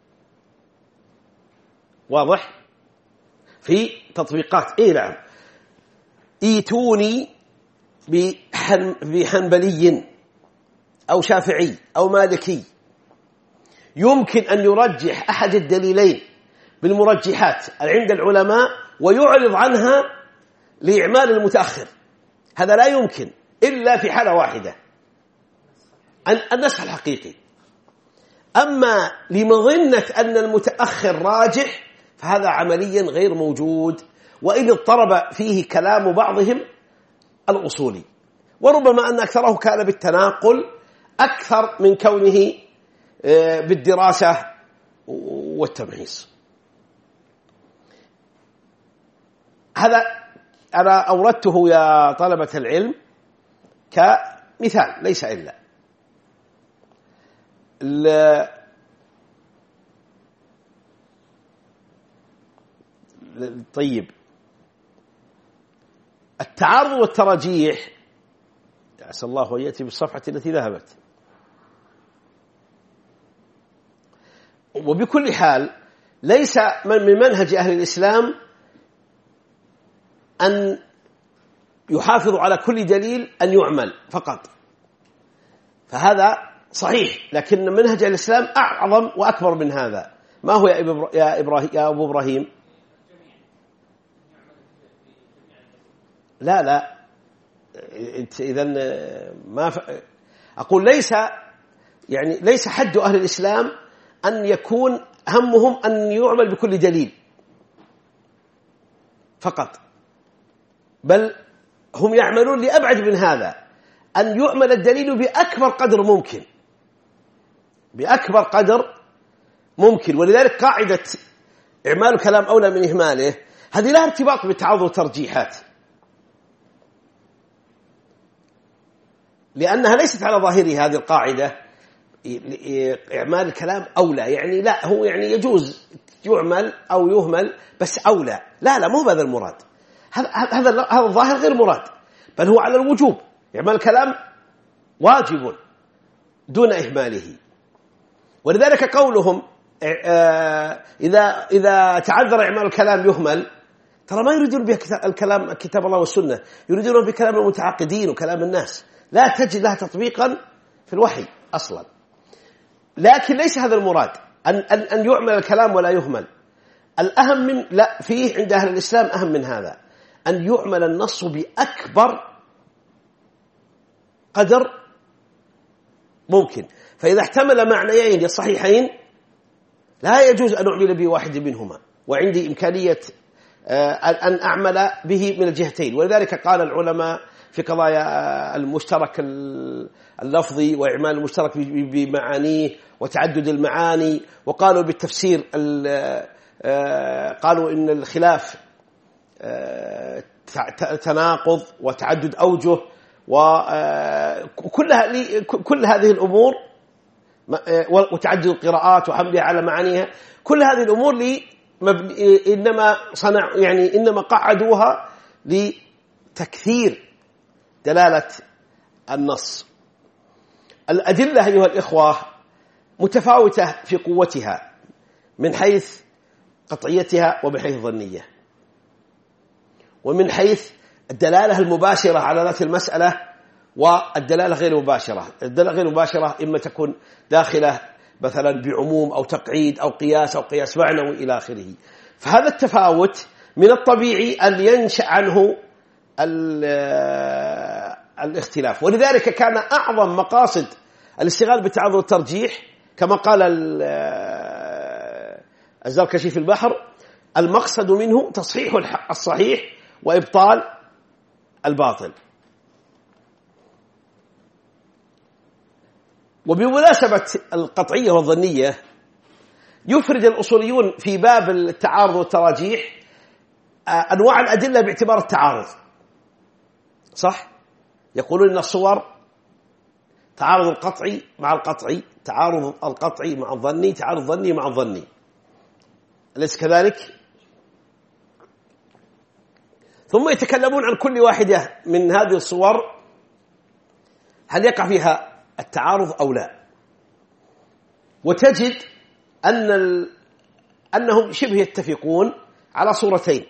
واضح؟ في تطبيقات. إيه نعم. ايتوني بحن بحنبلي أو شافعي أو مالكي يمكن أن يرجح أحد الدليلين بالمرجحات عند العلماء ويعرض عنها لإعمال المتأخر. هذا لا يمكن إلا في حالة واحدة، النسخ الحقيقي. أما لمظنة أن المتأخر راجح فهذا عمليا غير موجود، وإن اضطرب فيه كلام بعضهم الأصولي، وربما أن أكثره كان بالتناقل أكثر من كونه بالدراسة والتمحيص. هذا أنا أوردته يا طلبة العلم كمثال ليس إلا. طيب، التعارض والترجيح عسى الله أن يأتي بالصفحة التي ذهبت. وبكل حال ليس من منهج أهل الإسلام أن يحافظوا على كل دليل أن يعمل فقط، فهذا صحيح، لكن منهج الإسلام أعظم وأكبر من هذا. ما هو يا إبراهيم يا أبو إبراهيم؟ لا لا إذن ما ف... أقول ليس يعني ليس حد أهل الإسلام أن يكون همهم أن يعمل بكل دليل فقط، بل هم يعملون لأبعد من هذا، أن يعمل الدليل بأكبر قدر ممكن، بأكبر قدر ممكن. ولذلك قاعدة إعمال كلام أولى من إهماله هذه لها ارتباط بالتعارض والترجيحات، لأنها ليست على ظاهرها هذه القاعدة إعمال الكلام أولى، يعني لا هو يعني يجوز يعمل أو يهمل بس أولى، لا لا مو هذا المراد، هذا هذا هذا الظاهر غير مراد، بل هو على الوجوب. إعمال الكلام واجب دون إهماله. ولذلك قولهم إذا إذا تعذر إعمال الكلام يهمل، ترى ما يريدون به الكلام كتاب الله والسنة، يريدون بكلام المتعقدين وكلام الناس، لا تجد لها تطبيقا في الوحي أصلا. لكن ليس هذا المراد أن أن أن يعمل الكلام ولا يهمل. الأهم من لا فيه عند أهل الإسلام أهم من هذا أن يعمل النص بأكبر قدر ممكن. فإذا احتمل معنيين الصحيحين لا يجوز أن أعمل بواحد منهما، وعندي إمكانية أن أعمل به من الجهتين. ولذلك قال العلماء في قضايا المشترك اللفظي وإعمال المشترك بمعانيه وتعدد المعاني، وقالوا بالتفسير قالوا إن الخلاف تناقض وتعدد أوجه، وكل كل هذه الأمور وتعدد القراءات وحملها على معانيها، كل هذه الأمور لي إنما صنع يعني إنما قعدوها لتكثير دلالة النص. الأدلة أيها الإخوة متفاوتة في قوتها من حيث قطعيتها ومن حيث ظنية، ومن حيث الدلالة المباشرة على ذات المسألة والدلالة غير مباشرة. الدلالة غير مباشرة إما تكون داخلة مثلا بعموم أو تقعيد أو قياس أو قياس معنوي إلى آخره. فهذا التفاوت من الطبيعي أن ينشأ عنه الاختلاف. ولذلك كان أعظم مقاصد الاشتغال بالتعارض والترجيح كما قال الزركشي في البحر: المقصد منه تصحيح الصحيح وإبطال الباطل. وبمناسبة القطعية والظنية يفرد الأصوليون في باب التعارض والتراجيح أنواع الأدلة باعتبار التعارض، صح؟ يقولون إن الصور تعارض القطعي مع القطعي، تعارض القطعي مع الظني، تعارض الظني مع الظني، أليس كذلك؟ ثم يتكلمون عن كل واحدة من هذه الصور هل يقع فيها التعارض أو لا. وتجد أن ال... أنهم شبه يتفقون على صورتين: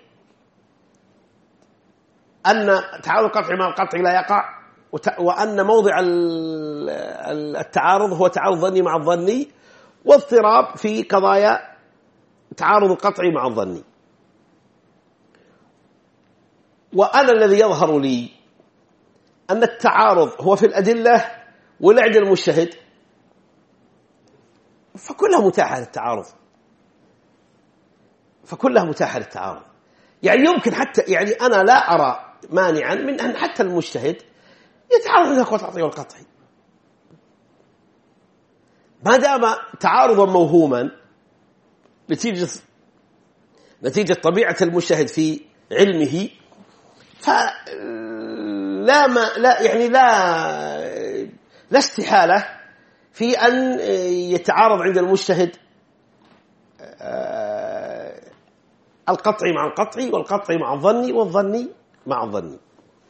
أن تعارض القطع مع القطع لا يقع، وأن موضع التعارض هو تعارض ظني مع الظني، واضطراب في قضايا تعارض القطع مع الظني. وأنا الذي يظهر لي أن التعارض هو في الأدلة ولا عند المجتهد، فكلها متاحة للتعارض، فكلها متاحة للتعارض. يعني يمكن حتى يعني أنا لا أرى مانعا من أن حتى المجتهد يتعارض بين القطعي والقطعي ما دام تعارضا موهوما نتيجة نتيجة طبيعة المجتهد في علمه، فلا ما لا يعني لا لا استحالة في أن يتعارض عند المجتهد القطعي مع القطعي والقطعي مع الظني والظني مع الظني.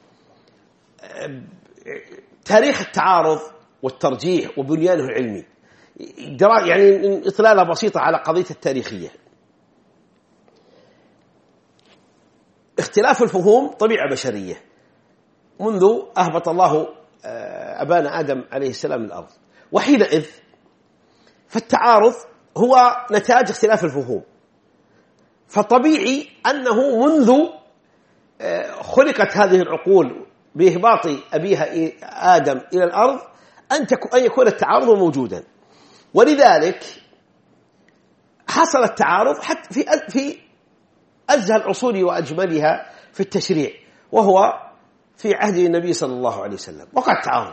تاريخ التعارض والترجيح وبنيانه العلمي يعني إطلالة بسيطة على قضية التاريخية. اختلاف الفهوم طبيعة بشرية منذ أهبط الله أبانا آدم عليه السلام الأرض، وحينئذ فالتعارض هو نتاج اختلاف الفهوم، فطبيعي أنه منذ خلقت هذه العقول بإهباط أبيها آدم إلى الأرض أن يكون التعارض موجودا. ولذلك حصل التعارض حتى في في أزهى العصور وأجملها في التشريع، وهو في عهد النبي صلى الله عليه وسلم وقع التعارض،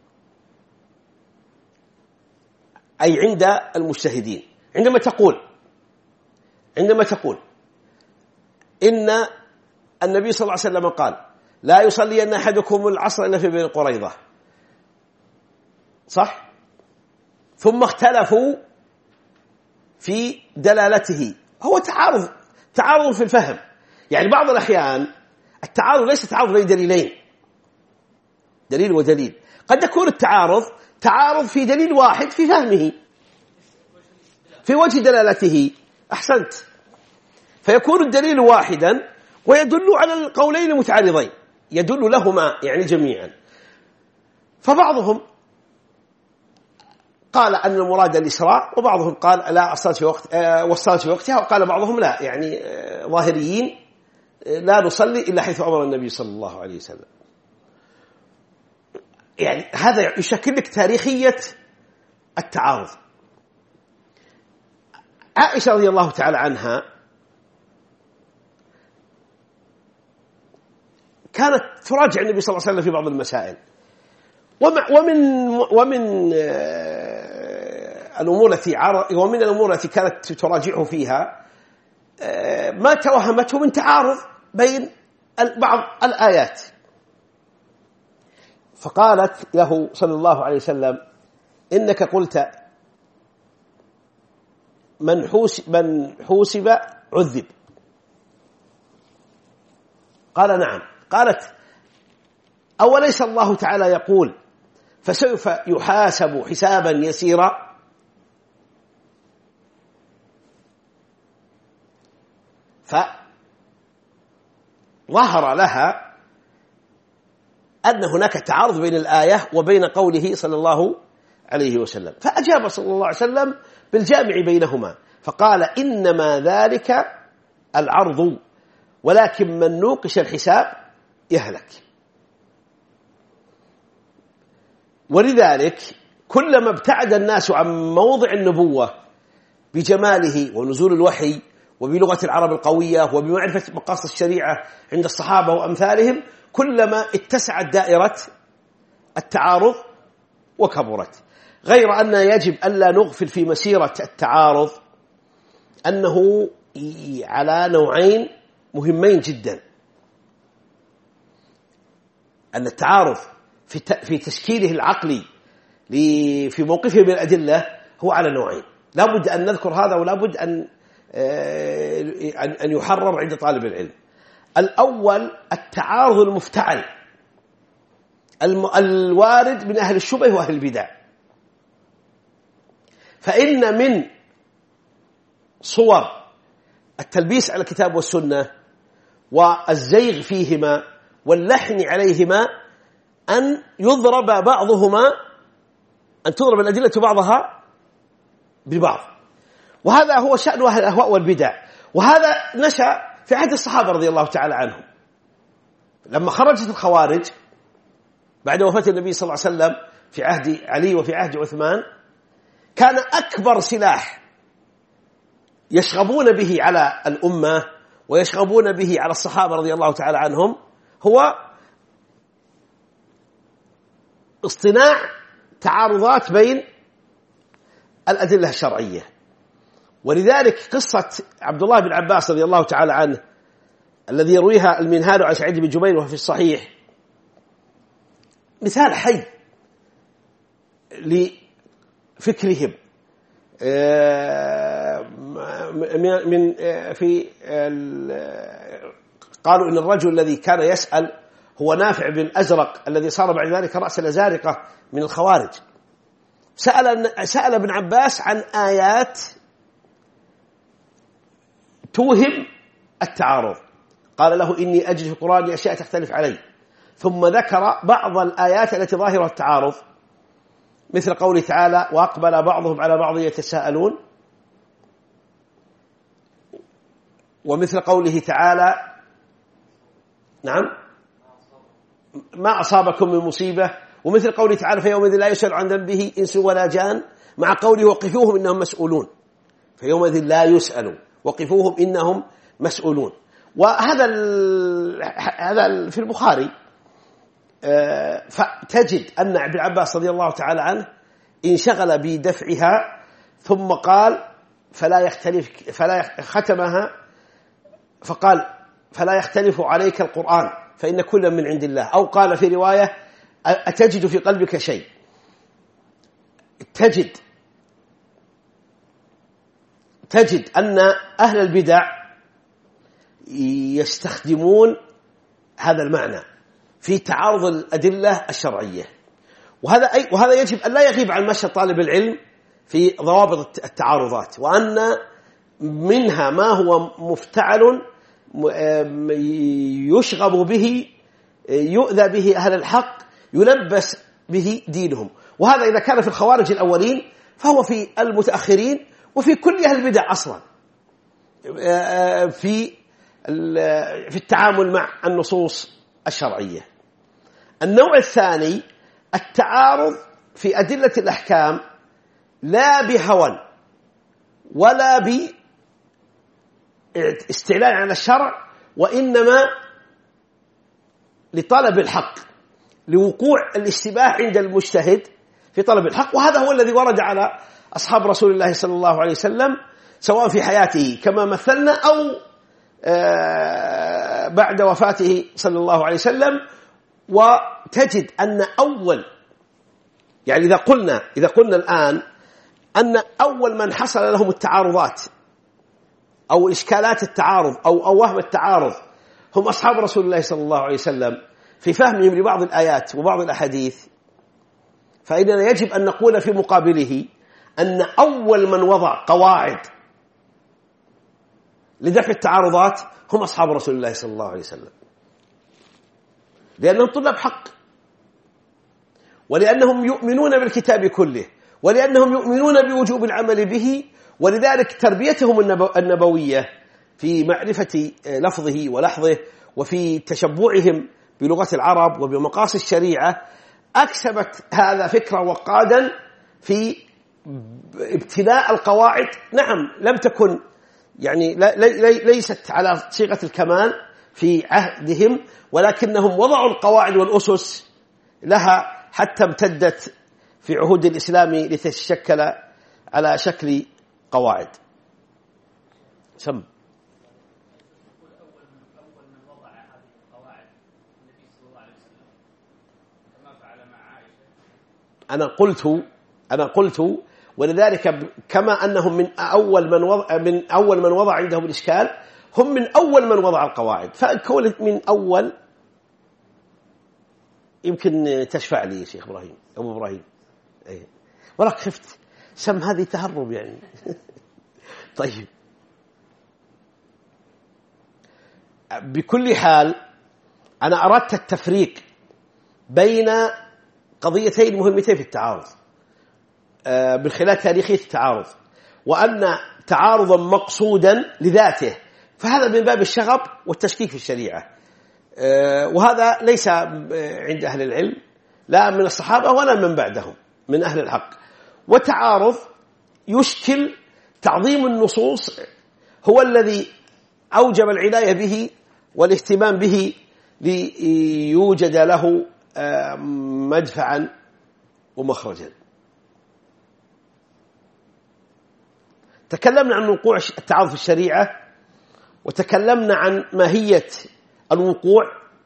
أي عند المجتهدين. عندما تقول عندما تقول إن النبي صلى الله عليه وسلم قال: لا يصلي أن أحدكم العصر إلا في بني قريظة، صح؟ ثم اختلفوا في دلالته، هو تعارض تعارض في الفهم. يعني بعض الأحيان التعارض ليس تعارض بين دليلين، دليل ودليل، قد يكون التعارض تعارض في دليل واحد في فهمه في وجه دلالته. أحسنت. فيكون الدليل واحدا ويدل على القولين المتعارضين، يدل لهما يعني جميعا. فبعضهم قال أن المراد الإسراء، وبعضهم قال لا الصلاة في وقت والصلاة في وقتها، وقال بعضهم لا، يعني ظاهريين لا نصلي إلا حيث أمر النبي صلى الله عليه وسلم. يعني هذا يشكل لك تاريخية التعارض. عائشة رضي الله تعالى عنها كانت تراجع النبي صلى الله عليه وسلم في بعض المسائل، ومن ومن الأمور التي ومن الأمور التي كانت تراجعه فيها ما توهمته من تعارض بين بعض الآيات. فقالت له صلى الله عليه وسلم: إنك قلت من حوسب, من حوسب عذب. قال: نعم. قالت: أوليس الله تعالى يقول فسوف يحاسب حسابا يسيرا؟ فظهر لها أن هناك تعارض بين الآية وبين قوله صلى الله عليه وسلم، فأجاب صلى الله عليه وسلم بالجامع بينهما فقال: إنما ذلك العرض، ولكن من نوقش الحساب يهلك. ولذلك كلما ابتعد الناس عن موضع النبوة بجماله ونزول الوحي وبلغة العرب القوية وبمعرفة مقاصد الشريعة عند الصحابة وأمثالهم، كلما اتسعت دائرة التعارض وكبرت. غير أن يجب ألا نغفل في مسيرة التعارض أنه على نوعين مهمين جدا: أن التعارض في تشكيله العقلي في موقفه من الأدلة هو على نوعين، لا بد أن نذكر هذا ولا بد أن أن يحرر عند طالب العلم. الأول التعارض المفتعل الوارد من أهل الشبه وأهل البدع، فإن من صور التلبيس على الكتاب والسنة والزيغ فيهما واللحن عليهما أن يضرب بعضهما أن تضرب الأدلة بعضها ببعض، وهذا هو شأن أهل الأهواء والبدع. وهذا نشأ في عهد الصحابة رضي الله تعالى عنهم، لما خرجت الخوارج بعد وفاة النبي صلى الله عليه وسلم في عهد علي وفي عهد عثمان، كان أكبر سلاح يشغبون به على الأمة ويشغبون به على الصحابة رضي الله تعالى عنهم هو اصطناع تعارضات بين الأدلة الشرعية. ولذلك قصة عبد الله بن عباس رضي الله تعالى عنه الذي يرويها المنهال عن سعيد بن جبير وهو في الصحيح مثال حي لفكرهم. من في قالوا إن الرجل الذي كان يسأل هو نافع بن الأزرق الذي صار بعد ذلك رأس الأزارقة من الخوارج. سأل سأل ابن عباس عن آيات توهم التعارض، قال له إني أجد في القرآن أشياء تختلف علي، ثم ذكر بعض الآيات التي ظاهرها التعارض مثل قوله تعالى وأقبل بعضهم على بعض يتساءلون، ومثل قوله تعالى نعم ما أصابكم من مصيبة، ومثل قوله تعالى فيومئذ لا يسأل عن ذنبه إنس ولا جان، مع قوله وقفوهم إنهم مسؤولون، فيومئذ لا يسألوا وقفوهم إنهم مسؤولون. وهذا هذا في البخاري. فتجد أن ابن عباس رضي الله تعالى عنه انشغل بدفعها ثم قال فلا يختلف فلا ختمها فقال فلا يختلف عليك القرآن فإن كل من عند الله، أو قال في رواية أتجد في قلبك شيء. تجد تجد أن أهل البدع يستخدمون هذا المعنى في تعارض الأدلة الشرعية، وهذا أي وهذا يجب أن لا يغيب عن مشهد طالب العلم في ضوابط التعارضات، وأن منها ما هو مفتعل يشغب به يؤذى به أهل الحق يلبس به دينهم. وهذا إذا كان في الخوارج الأولين فهو في المتأخرين وفي كل أهل البدع أصلا في في التعامل مع النصوص الشرعية. النوع الثاني التعارض في أدلة الأحكام لا بهوى ولا باستعلاء على الشرع، وإنما لطلب الحق، لوقوع الاشتباه عند المجتهد في طلب الحق. وهذا هو الذي ورد على أصحاب رسول الله صلى الله عليه وسلم سواء في حياته كما مثلنا أو بعد وفاته صلى الله عليه وسلم. وتجد أن أول يعني إذا قلنا إذا قلنا الآن أن أول من حصل لهم التعارضات أو إشكالات التعارض أو أو وهم التعارض هم أصحاب رسول الله صلى الله عليه وسلم في فهمهم لبعض الآيات وبعض الأحاديث، فإننا يجب أن نقول في مقابله أن أول من وضع قواعد لدفع التعارضات هم أصحاب رسول الله صلى الله عليه وسلم، لأنهم طلاب حق، ولأنهم يؤمنون بالكتاب كله، ولأنهم يؤمنون بوجوب العمل به. ولذلك تربيتهم النبوية في معرفة لفظه ولحظه وفي تشبعهم بلغة العرب وبمقاصد الشريعة أكسبت هذا فكرة وقادا في ابتلاء القواعد. نعم لم تكن يعني ليست على صيغة الكمال في عهدهم، ولكنهم وضعوا القواعد والأسس لها حتى امتدت في عهود الإسلام لتتشكل على شكل قواعد. سم أنا قلت أنا قلت ولذلك كما أنهم من أول من وضع من أول من وضع عندهم الإشكال هم من أول من وضع القواعد، فكون من أول يمكن تشفع لي شيخ إبراهيم أبو إبراهيم. أيه. ولك خفت سم هذه تهرب يعني. طيب، بكل حال أنا أردت التفريق بين قضيتين مهمتين في التعارض من خلال تاريخية التعارض، وأن تعارضا مقصودا لذاته، فهذا من باب الشغب والتشكيك في الشريعة، وهذا ليس عند أهل العلم لا من الصحابة ولا من بعدهم من أهل الحق. وتعارض يشكل تعظيم النصوص هو الذي أوجب العناية به والاهتمام به ليوجد له مدفعا ومخرجا. تكلمنا عن وقوع التعارض في الشريعة، وتكلمنا عن ماهية الوقوع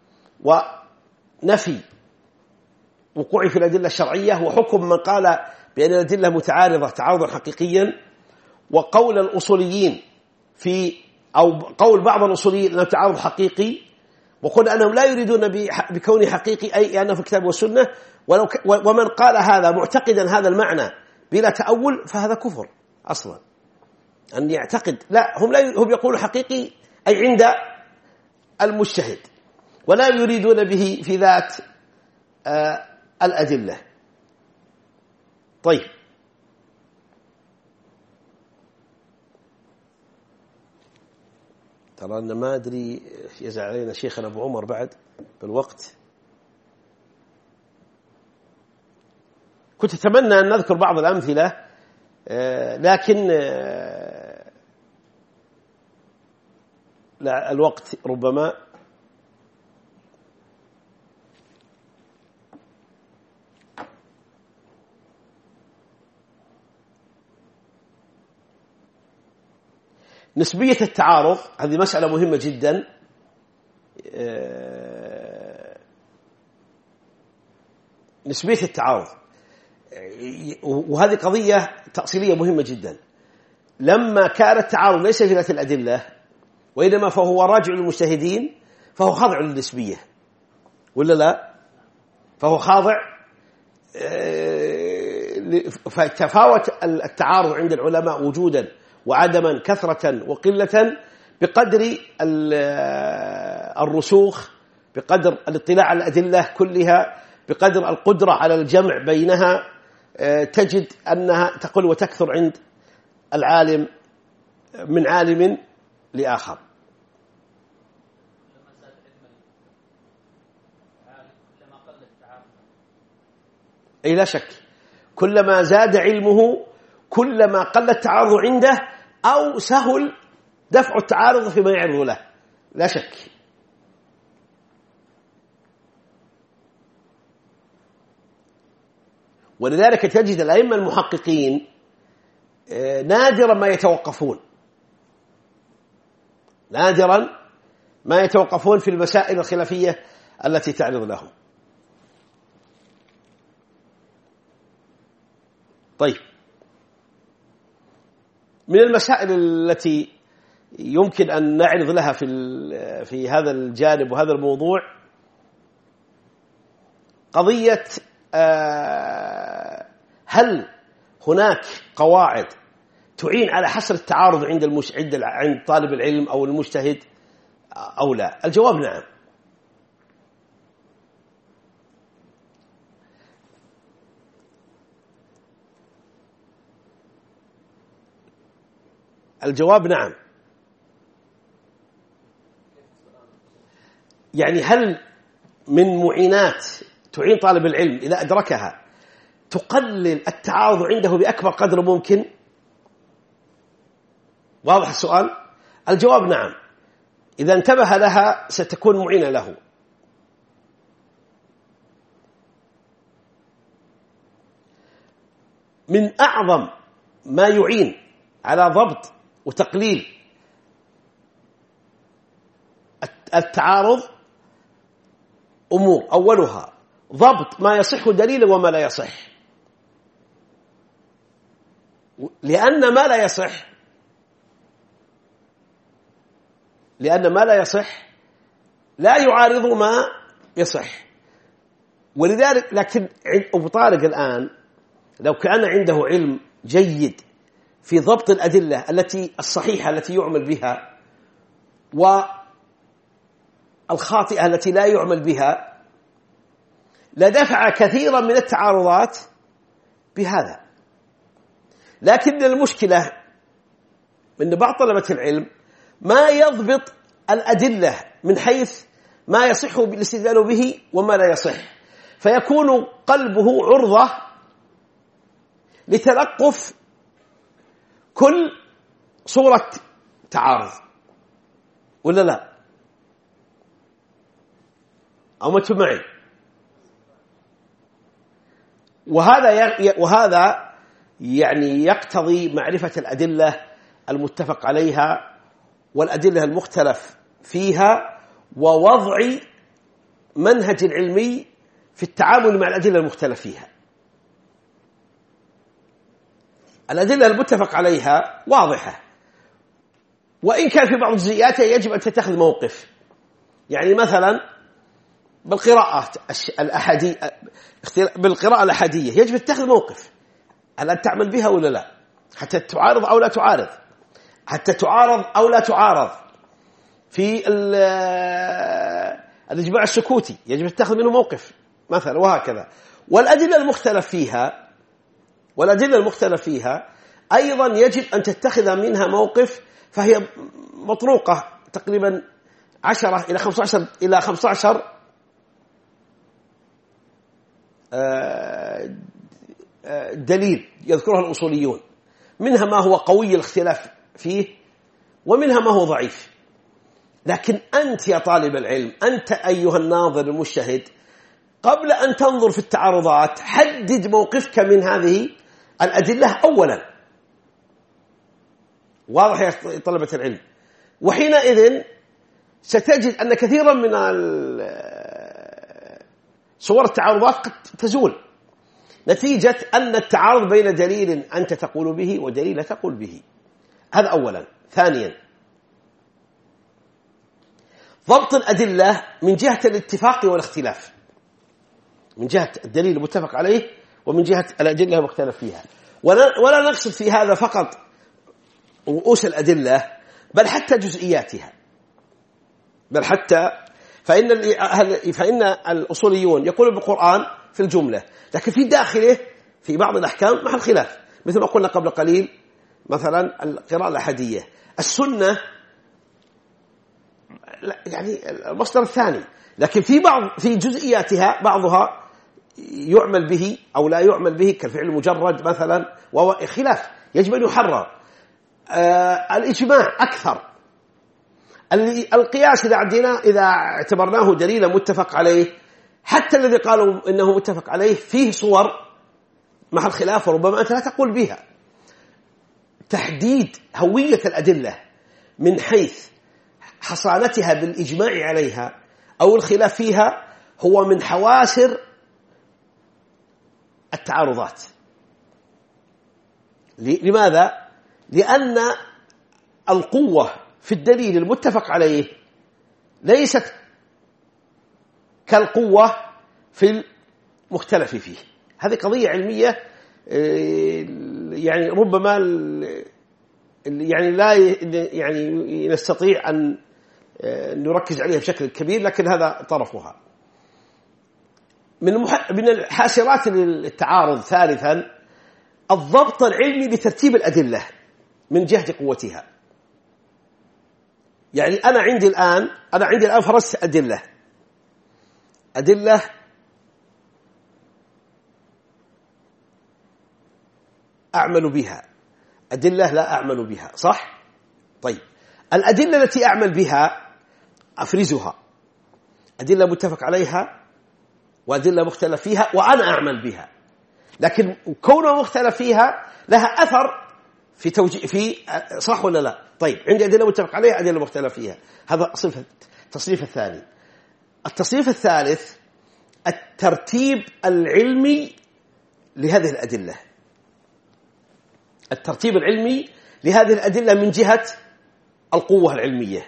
ونفي وقوعه في الأدلة الشرعية، وحكم من قال بأن الأدلة متعارضة تعارضا حقيقيا، وقول الأصوليين في أو قول بعض الأصوليين أنه تعارض حقيقي، وقلنا أنهم لا يريدون بكونه حقيقي أي أنه في الكتاب والسنة، ولو ك ومن قال هذا معتقدا هذا المعنى بلا تأول فهذا كفر أصلا، أن يعتقد. لا، هم لا هم يقولوا حقيقي أي عند المجتهد، ولا يريدون به في ذات آه الأدلة. طيب، ترى أن ما أدري يزعل علينا شيخنا أبو عمر بعد بالوقت. كنت أتمنى أن نذكر بعض الأمثلة، آه لكن آه لا الوقت ربما نسبية التعارض. هذه مسألة مهمة جدا، نسبية التعارض، وهذه قضية تأصيلية مهمة جدا. لما كان التعارض ليس في ذات الأدلة وإنما فهو راجع للمجتهدين فهو خاضع للنسبية، ولا لا؟ فهو خاضع، فتفاوت التعارض عند العلماء وجودا وعدما، كثرة وقلة، بقدر الرسوخ، بقدر الاطلاع على الأدلة كلها، بقدر القدرة على الجمع بينها. تجد أنها تقل وتكثر عند العالم من عالم لآخر. أي لا شك، كلما زاد علمه كلما قل التعارض عنده أو سهل دفع التعارض فيما يعرض له، لا شك. ولذلك تجد الأئمة المحققين نادرا ما يتوقفون نادرا ما يتوقفون في المسائل الخلافية التي تعرض لهم. طيب، من المسائل التي يمكن أن نعرض لها في في هذا الجانب وهذا الموضوع قضية هل هناك قواعد تعين على حصر التعارض عند المش... عند عند طالب العلم أو المجتهد أو لا؟ الجواب نعم. الجواب نعم. يعني هل من معينات تعين طالب العلم إذا أدركها تقلل التعارض عنده بأكبر قدر ممكن؟ واضح السؤال؟ الجواب نعم. إذا انتبه لها ستكون معينة له. من أعظم ما يعين على ضبط وتقليل التعارض أمور، أولها ضبط ما يصح دليلا وما لا يصح، لأن ما لا يصح لأن ما لا يصح لا يعارض ما يصح. ولذلك لكن أبو طارق الآن لو كان عنده علم جيد في ضبط الأدلة التي الصحيحة التي يعمل بها والخاطئة التي لا يعمل بها لدفع كثيرا من التعارضات بهذا. لكن المشكلة أن بعض طلبة العلم ما يضبط الأدلة من حيث ما يصح بالاستدلال به وما لا يصح، فيكون قلبه عرضة لتلقف كل صورة تعارض، ولا لا؟ أو ما معي؟ وهذا وهذا يعني يقتضي معرفة الأدلة المتفق عليها والأدلة المختلف فيها، ووضع منهج علمي في التعامل مع الأدلة المختلف فيها. الأدلة المتفق عليها واضحة، وإن كان في بعض جزئياتها يجب أن تتخذ موقف. يعني مثلا بالقراءة الأحادية بالقراءة الأحادية يجب أن تتخذ موقف، هل أن تعمل بها ولا لا، حتى تعارض أو لا تعارض، حتى تعارض أو لا تعارض. في الإجماع السكوتي يجب أن تتخذ منه موقف مثلا، وهكذا. والأدلة المختلف فيها والأدلة المختلف فيها أيضا يجب أن تتخذ منها موقف، فهي مطروقة تقريبا عشرة إلى خمسة عشر إلى خمسة عشر دليل يذكرها الأصوليون، منها ما هو قوي الاختلاف فيه ومنها ما هو ضعيف. لكن أنت يا طالب العلم، أنت أيها الناظر المجتهد، قبل أن تنظر في التعارضات حدد موقفك من هذه الأدلة أولا. واضح يا طلبة العلم؟ وحينئذ ستجد أن كثيرا من صور التعارضات قد تزول نتيجة أن التعارض بين دليل أنت تقول به ودليل لا تقول به. هذا أولا. ثانيا، ضبط الأدلة من جهة الاتفاق والاختلاف، من جهة الدليل المتفق عليه ومن جهة الأدلة المختلف فيها. ولا, ولا نقصد في هذا فقط رؤوس الأدلة، بل حتى جزئياتها، بل حتى فإن, فإن الأصوليون يقولون بالقرآن في الجملة، لكن في داخله في بعض الأحكام محل خلاف، مثل ما قلنا قبل قليل مثلا القراءة الأحادية. السنة يعني المصدر الثاني، لكن في بعض في جزئياتها بعضها يعمل به أو لا يعمل به، كالفعل المجرد مثلا، وهو خلاف يجب أن يحرر. آه الإجماع أكثر. القياس إذا عدينا إذا اعتبرناه دليلا متفق عليه، حتى الذي قالوا إنه متفق عليه فيه صور محل خلاف وربما أنت لا تقول بها. تحديد هوية الأدلة من حيث حصانتها بالإجماع عليها أو الخلاف فيها هو من حواسر التعارضات. لماذا؟ لأن القوة في الدليل المتفق عليه ليست كالقوة في المختلف فيه. هذه قضية علمية يعني ربما يعني لا يعني نستطيع أن نركز عليها بشكل كبير، لكن هذا طرفها. من من الحاسرات للتعارض ثالثا الضبط العلمي لترتيب الأدلة من جهة قوتها. يعني أنا عندي الآن أنا عندي الآن فرست أدلة أدلة أعمل بها، أدلة لا أعمل بها، صح؟ طيب، الأدلة التي أعمل بها أفرزها، أدلة متفق عليها وأدلة مختلف فيها وأنا أعمل بها. لكن كونها مختلف فيها لها أثر في توجيه في صح ولا لا؟ طيب، عندي أدلة متفق عليها، أدلة مختلف فيها. هذا التصنيف الثاني. التصنيف الثالث الترتيب العلمي لهذه الأدلة، الترتيب العلمي لهذه الأدلة من جهة القوة العلمية.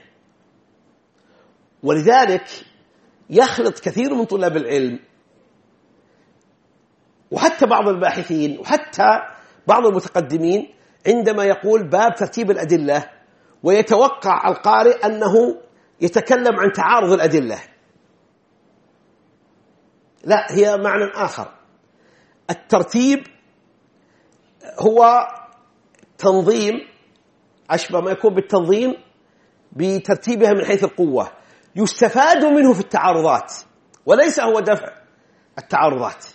ولذلك يخلط كثير من طلاب العلم وحتى بعض الباحثين وحتى بعض المتقدمين عندما يقول باب ترتيب الأدلة ويتوقع القارئ أنه يتكلم عن تعارض الأدلة. لا، هي معنى آخر. الترتيب هو تنظيم، أشبه ما يكون بالتنظيم بترتيبها من حيث القوة، يستفاد منه في التعارضات وليس هو دفع التعارضات.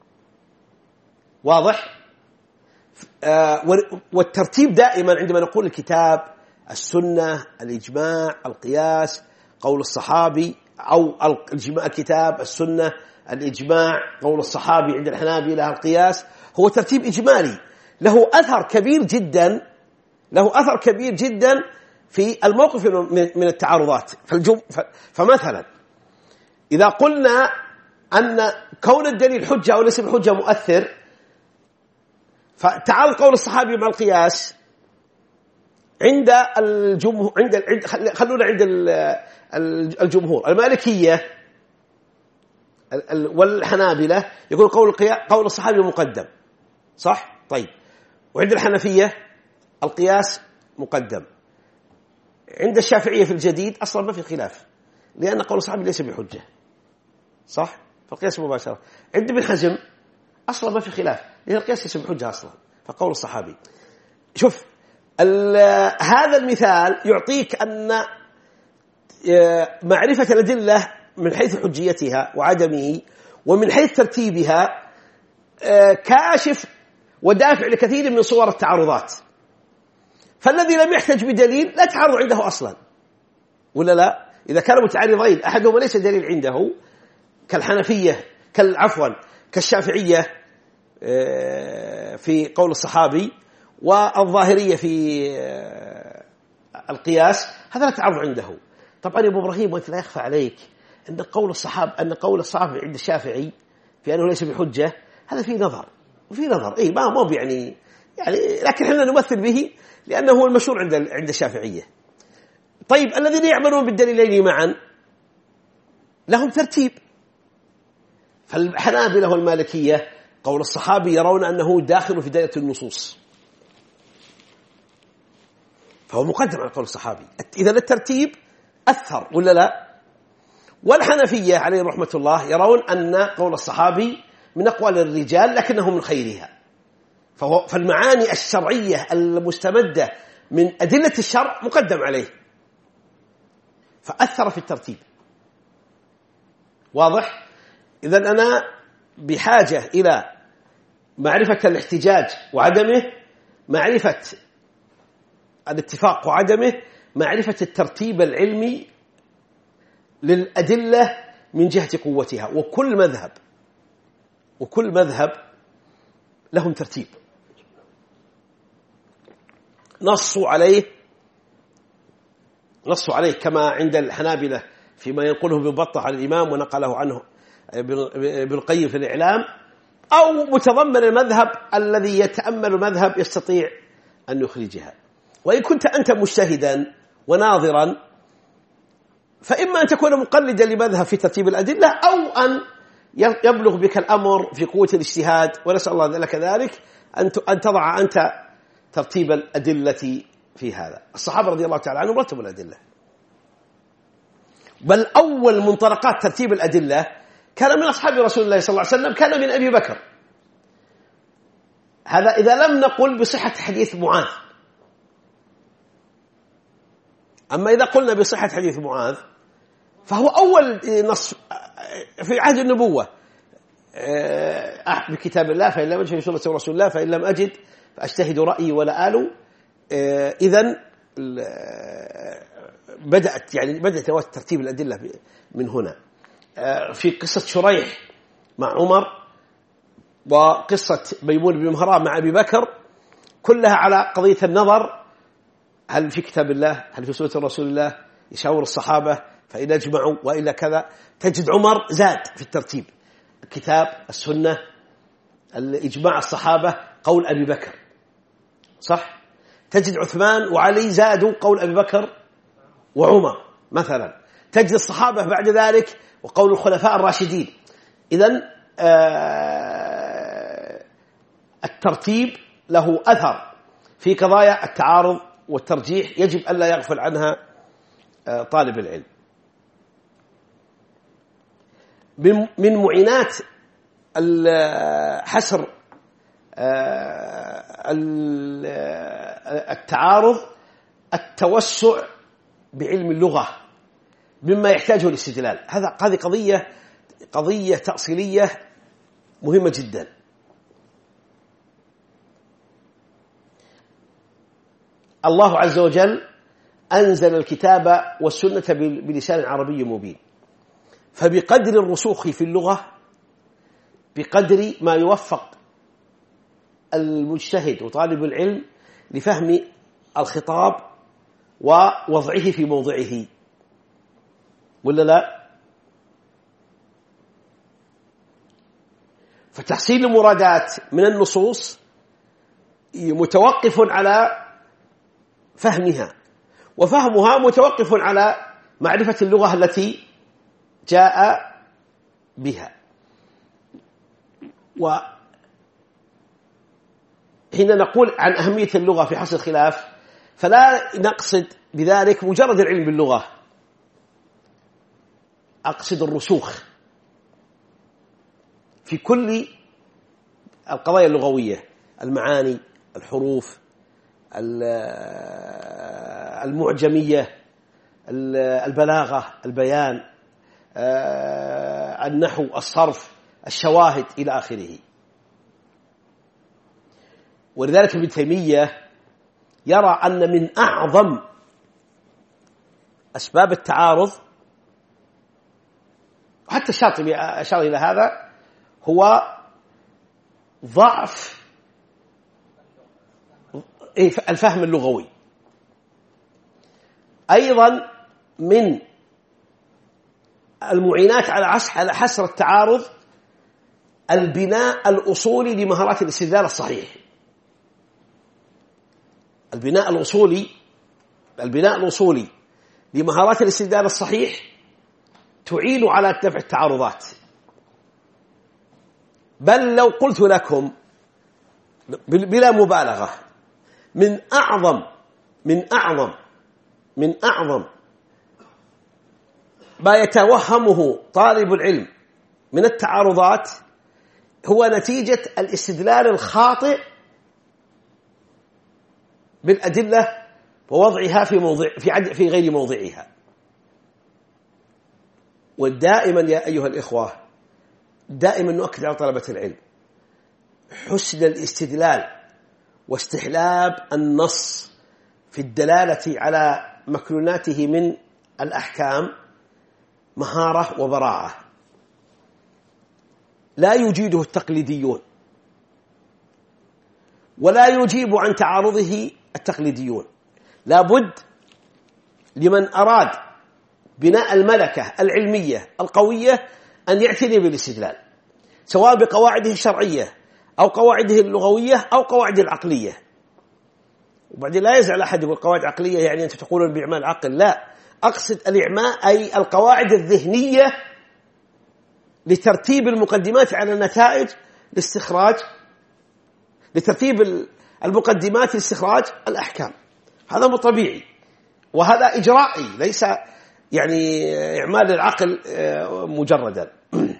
واضح؟ آه والترتيب دائما عندما نقول الكتاب، السنة، الإجماع، القياس، قول الصحابي، أو الإجماع، الكتاب، السنة، الإجماع، قول الصحابي عند الحنابلة، القياس، هو ترتيب إجمالي له أثر كبير جدا له أثر كبير جدا في الموقف من التعارضات. فمثلا إذا قلنا أن كون الدليل حجة أو ليس بحجة مؤثر، فتعارض قول الصحابي مع القياس عند الجمهور، عند خلونا عند الجمهور المالكية والحنابلة يقول قول قول الصحابي مقدم، صح؟ طيب. وعند الحنفية القياس مقدم. عند الشافعية في الجديد أصلا ما في خلاف، لأن قول الصحابي ليس بحجة، صح؟ فالقياس مباشرة. عند ابن حزم أصلا ما في خلاف، لأن القياس ليس بحجة أصلا، فقول الصحابي. شوف هذا المثال يعطيك أن معرفة الأدلة من حيث حجيتها وعدمه ومن حيث ترتيبها كاشف ودافع لكثير من صور التعارضات. فالذي لم يحتج بدليل لا تعارض عنده أصلا، ولا لا؟ إذا كانوا متعارضين أحدهما ليس دليل عنده، كالحنفية كالعفوا كالشافعية في قول الصحابي والظاهرية في القياس، هذا لا تعارض عنده. طبعا يا أبو إبراهيم، وأنت لا يخفى عليك أن قول الصحابة أن قول الصحابي عند الشافعي في أنه ليس بحجة، هذا فيه نظر وفي نظر إيه ما مو يعني يعني لكن احنا نمثل به لأنه هو المشهور عند عند الشافعية. طيب الذين يعملون بالدليلين معا لهم ترتيب. فالحنابلة والمالكية قول الصحابي يرون أنه داخل في دائرة النصوص، فهو مقدم على قول الصحابي. إذا الترتيب أثر ولا لا؟ والحنفية عليهم رحمة الله يرون أن قول الصحابي من أقوال الرجال لكنه من خيرها، فهو فالمعاني الشرعية المستمدة من أدلة الشرع مقدم عليه، فأثر في الترتيب. واضح؟ إذن أنا بحاجة إلى معرفة الاحتجاج وعدمه، معرفة الاتفاق وعدمه، معرفة الترتيب العلمي للأدلة من جهة قوتها. وكل مذهب وكل مذهب لهم ترتيب نصوا عليه نصوا عليه كما عند الحنابلة فيما ينقله ابن بطة عن الإمام ونقله عنه ابن القيم في الإعلام، أو متضمن المذهب الذي يتأمل المذهب يستطيع أن يخرجها. وإن كنت أنت مجتهدا وناظرا فإما أن تكون مقلدا لمذهب في ترتيب الأدلة، أو أن يبلغ بك الأمر في قوة الاجتهاد، ونسأل الله لك ذلك، أن تضع أنت ترتيب الأدلة في هذا. الصحابة رضي الله تعالى عنهم رتبوا الأدلة، بل أول منطلقات ترتيب الأدلة كان من أصحاب رسول الله صلى الله عليه وسلم، كان من أبي بكر. هذا إذا لم نقل بصحة حديث معاذ. أما إذا قلنا بصحة حديث معاذ فهو أول نص في عهد النبوة بكتاب الله، فإن لم أجد في سنة رسول الله فإن لم أجد فأجتهد رأيي ولا آل. إذن بدأت يعني بدأت ترتيب الأدلة من هنا. في قصة شريح مع عمر وقصة ميمون بن مهران مع أبي بكر كلها على قضية النظر، هل في كتاب الله، هل في سنة رسول الله، يشاور الصحابة فإن أجمعوا وإلا كذا. تجد عمر زاد في الترتيب، الكتاب، السنة، الإجماع، الصحابة، قول أبي بكر، صح؟ تجد عثمان وعلي زادوا قول أبي بكر وعمر مثلا. تجد الصحابة بعد ذلك وقول الخلفاء الراشدين. إذن آه الترتيب له أثر في قضايا التعارض والترجيح يجب أن لا يغفل عنها طالب العلم. من معينات حسر التعارض التوسع بعلم اللغة مما يحتاجه الاستدلال. هذا هذه قضية قضية تأصيلية مهمة جدا. الله عز وجل أنزل الكتاب والسنة بلسان عربي مبين، فبقدر الرسوخ في اللغة بقدر ما يوفق المجتهد وطالب العلم لفهم الخطاب ووضعه في موضعه، ولا لا؟ فتحصيل المرادات من النصوص متوقف على فهمها، وفهمها متوقف على معرفة اللغة التي جاء بها. وحين نقول عن أهمية اللغة في حصر الخلاف فلا نقصد بذلك مجرد العلم باللغة، أقصد الرسوخ في كل القضايا اللغوية، المعاني، الحروف، المعجمية، البلاغة، البيان، النحو، الصرف، الشواهد إلى آخره. ولذلك ابن تيمية يرى أن من أعظم أسباب التعارض، وحتى الشاطبي أشار إلى هذا، هو ضعف الفهم اللغوي. أيضا من المعينات على حسر التعارض البناء الأصولي لمهارات الاستدلال الصحيح. البناء الأصولي البناء الأصولي لمهارات الاستدلال الصحيح تعين على دفع التعارضات. بل لو قلت لكم بلا مبالغة من أعظم من أعظم من أعظم ما يتوهمه طالب العلم من التعارضات هو نتيجة الاستدلال الخاطئ بالأدلة ووضعها في موضع في عد في غير موضعها. ودائما يا أيها الإخوة دائما نؤكد على طلبة العلم حسن الاستدلال واستحلاب النص في الدلالة على مكنوناته من الأحكام مهارة وبراعة لا يجيده التقليديون ولا يجيب عن تعارضه التقليديون. لا بد لمن أراد بناء الملكة العلمية القوية أن يعتني بالاستدلال، سواء بقواعده الشرعية أو قواعده اللغوية أو قواعده العقلية. وبعدين لا يزعل أحد بالقواعد العقلية يعني أنت تقولون بإعمال العقل، لا، أقصد الإعماء أي القواعد الذهنية لترتيب المقدمات على النتائج لاستخراج لترتيب المقدمات لاستخراج الأحكام. هذا مو طبيعي وهذا إجرائي، ليس يعني إعمال العقل مجردا.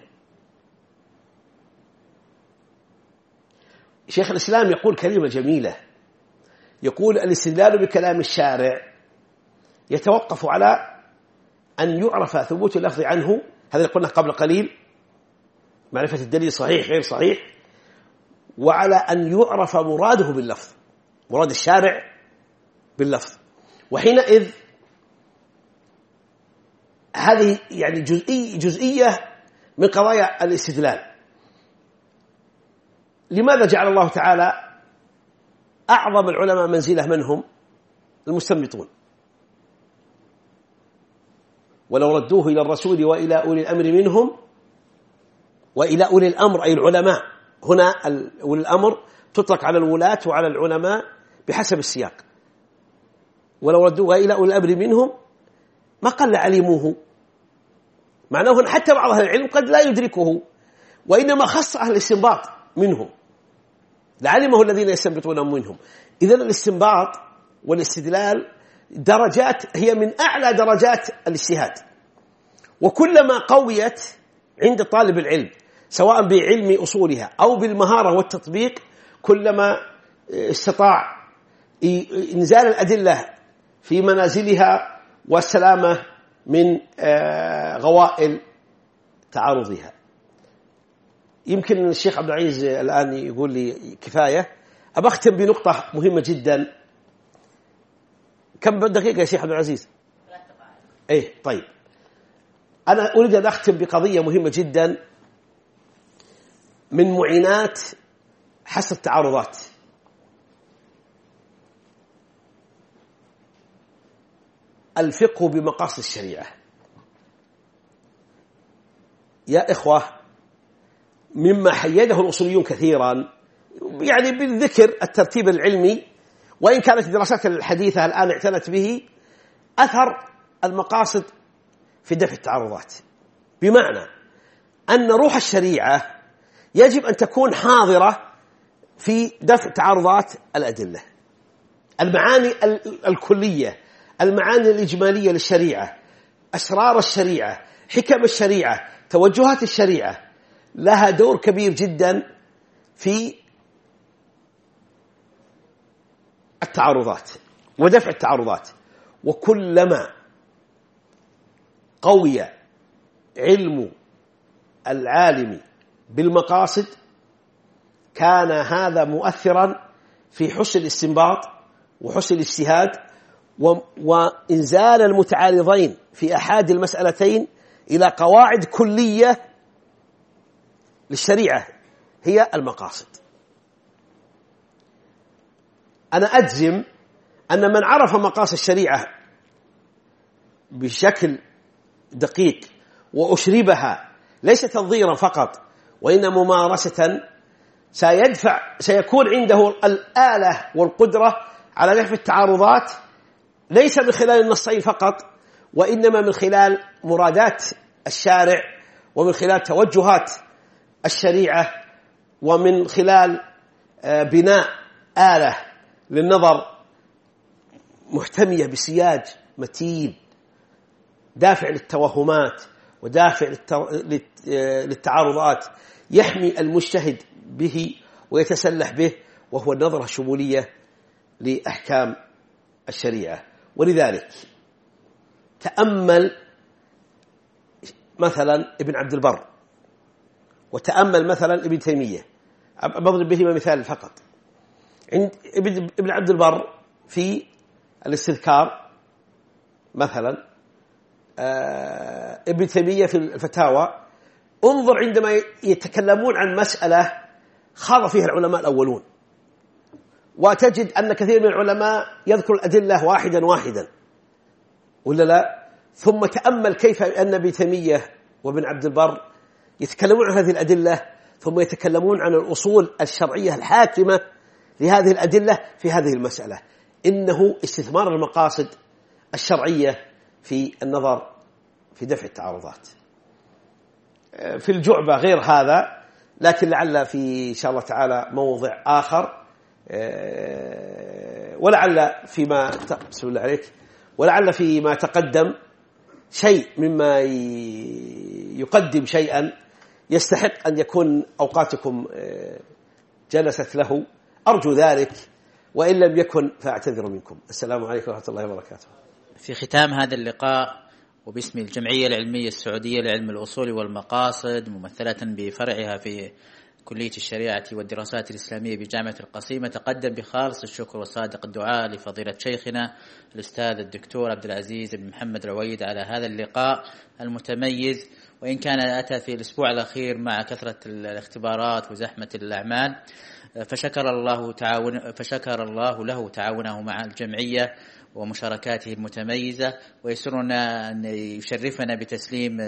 شيخ الإسلام يقول كلمة جميلة، يقول الاستدلال بكلام الشارع يتوقف على أن يعرف ثبوت اللفظ عنه، هذا قلنا قبل قليل، معرفة الدليل صحيح غير صحيح، وعلى أن يعرف مراده باللفظ، مراد الشارع باللفظ. وحينئذ هذه يعني جزئية, جزئية من قضايا الاستدلال. لماذا جعل الله تعالى أعظم العلماء منزلة منهم؟ المستنبطون، ولو ردوه إلى الرسول وإلى أولي الأمر منهم وإلى أولي الأمر أي العلماء. هنا أولي الأمر تطلق على الولاة وعلى العلماء بحسب السياق. ولو ردوه إلى أولي الأمر منهم ما قل علموه، معناه أن حتى بعض أهل العلم قد لا يدركه، وإنما خص أهل الاستنباط منهم. لعلمه الذين يستنبطون منهم. إذن الاستنباط والاستدلال درجات، هي من أعلى درجات الاجتهاد، وكلما قويت عند طالب العلم سواء بعلم أصولها أو بالمهارة والتطبيق كلما استطاع إنزال الأدلة في منازلها والسلامة من غوائل تعارضها. يمكن الشيخ عبد العزيز الآن يقول لي كفاية، أبى أختم بنقطة مهمة جدا. كم دقيقة يا شيخ عبد العزيز؟ إيه طيب، أنا أريد أن أختم بقضية مهمة جدا من معينات حسب التعارضات. الفقه بمقاصد الشريعة. يا إخوة، مما حيده الأصوليون كثيرا يعني بالذكر الترتيب العلمي، وإن كانت الدراسات الحديثة الآن اعتنت به، أثر المقاصد في دفع التعارضات، بمعنى أن روح الشريعة يجب أن تكون حاضرة في دفع تعارضات الأدلة. المعاني الكلية، المعاني الإجمالية للشريعة، أسرار الشريعة، حكم الشريعة، توجهات الشريعة، لها دور كبير جدا في التعارضات ودفع التعارضات. وكلما قوي علم العالم بالمقاصد كان هذا مؤثرا في حسن الاستنباط وحسن الاجتهاد وإنزال المتعارضين في أحد المسألتين إلى قواعد كلية للشريعة هي المقاصد. أنا أجزم أن من عرف مقاصد الشريعة بشكل دقيق وأشربها ليس تنظيرا فقط وإنما ممارسة، سيدفع سيكون عنده الآلة والقدرة على دفع التعارضات، ليس من خلال النصين فقط وإنما من خلال مرادات الشارع ومن خلال توجهات الشريعة ومن خلال بناء آلة للنظر محتمية بسياج متين دافع للتوهمات ودافع للتعارضات، يحمي المجتهد به ويتسلح به، وهو النظرة الشمولية لأحكام الشريعة. ولذلك تأمل مثلا ابن عبد البر، وتأمل مثلا ابن تيمية، بضرب بهما مثال فقط. عند ابن عبد البر في الاستذكار مثلا، ابن تيمية في الفتاوى، انظر عندما يتكلمون عن مسألة خاض فيها العلماء الأولون، وتجد أن كثير من العلماء يذكر الأدلة واحدا واحدا ولا لا، ثم تأمل كيف أن ابن تيمية وابن عبد البر يتكلمون عن هذه الأدلة ثم يتكلمون عن الأصول الشرعية الحاكمة لهذه الأدلة في هذه المسألة. إنه استثمار المقاصد الشرعية في النظر في دفع التعارضات. في الجعبة غير هذا، لكن لعل في إن شاء الله تعالى موضع آخر، ولعل فيما بسم الله عليك ولعل فيما تقدم شيء مما يقدم شيئا يستحق أن يكون أوقاتكم جلست له، أرجو ذلك، وإن لم يكن فأعتذر منكم. السلام عليكم ورحمة الله وبركاته. في ختام هذا اللقاء وباسم الجمعية العلمية السعودية لعلم الأصول والمقاصد ممثلة بفرعها في كلية الشريعة والدراسات الإسلامية بجامعة القصيم، تقدم بخالص الشكر والصادق الدعاء لفضيلة شيخنا الأستاذ الدكتور عبد العزيز بن محمد العويد على هذا اللقاء المتميز، وإن كان أتى في الأسبوع الأخير مع كثرة الاختبارات وزحمة الأعمال، فشكر الله تعاون فشكر الله له تعاونه مع الجمعية ومشاركاته المتميزة، ويسرنا أن يشرفنا بتسليم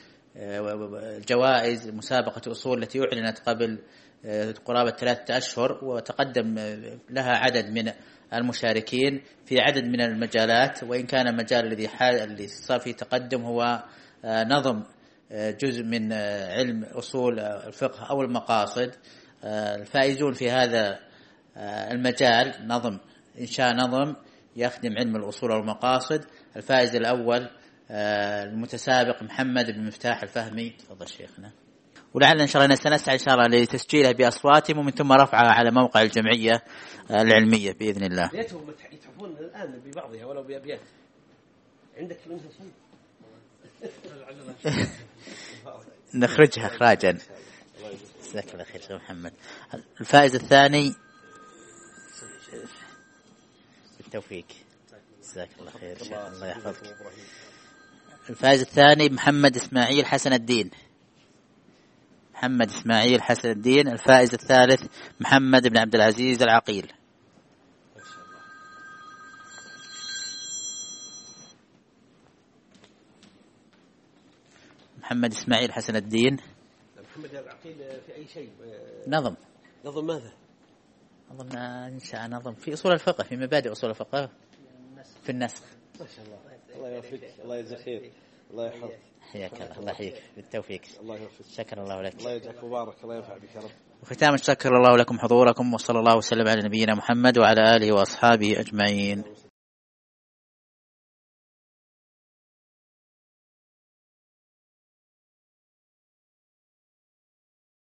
الجوائز مسابقة أصول التي أعلنت قبل قرابة ثلاثة أشهر، وتقدم لها عدد من المشاركين في عدد من المجالات، وإن كان المجال الذي الذي صار فيه تقدم هو نظم جزء من علم أصول الفقه أو المقاصد الفائزون في هذا المجال نظم إنشاء نظم يخدم علم الأصول والمقاصد. الفائز الأول المتسابق محمد بن مفتاح الفهمي. تفضل شيخنا. ولعل إن شاء الله سنسعى إن شاء الله لتسجيلها بأصواتهم ومن ثم رفعها على موقع الجمعية العلمية بإذن الله. ليتهم يتحفون الآن ببعضها ولو بأبيات. عندك منها شيء؟ نخرجها إخراجا. جزاك الله خير شيخ محمد. الفائز الثاني بالتوفيق. جزاك الله خير شيخ الله يحفظك. الفائز الثاني محمد إسماعيل حسن الدين. محمد إسماعيل حسن الدين. الفائز الثالث محمد بن عبد العزيز العقيل. محمد إسماعيل حسن الدين. محمد العقيل في أي شيء؟ نظم. نظم ماذا؟ أظن إنشاء نظم في أصول الفقه، في مبادئ أصول الفقه في النسخ. ما شاء الله. الله يوفقك. الله يجزاك خير. الله يحفظك. حياك الله. الله يحييك بالتوفيق. الله يوفقك. شكر الله لك. الله يجزاك مبارك. الله ينفع بك يا رب. وختاما شكر الله لكم حضوركم وصلى الله وسلم على نبينا محمد وعلى آله وأصحابه أجمعين.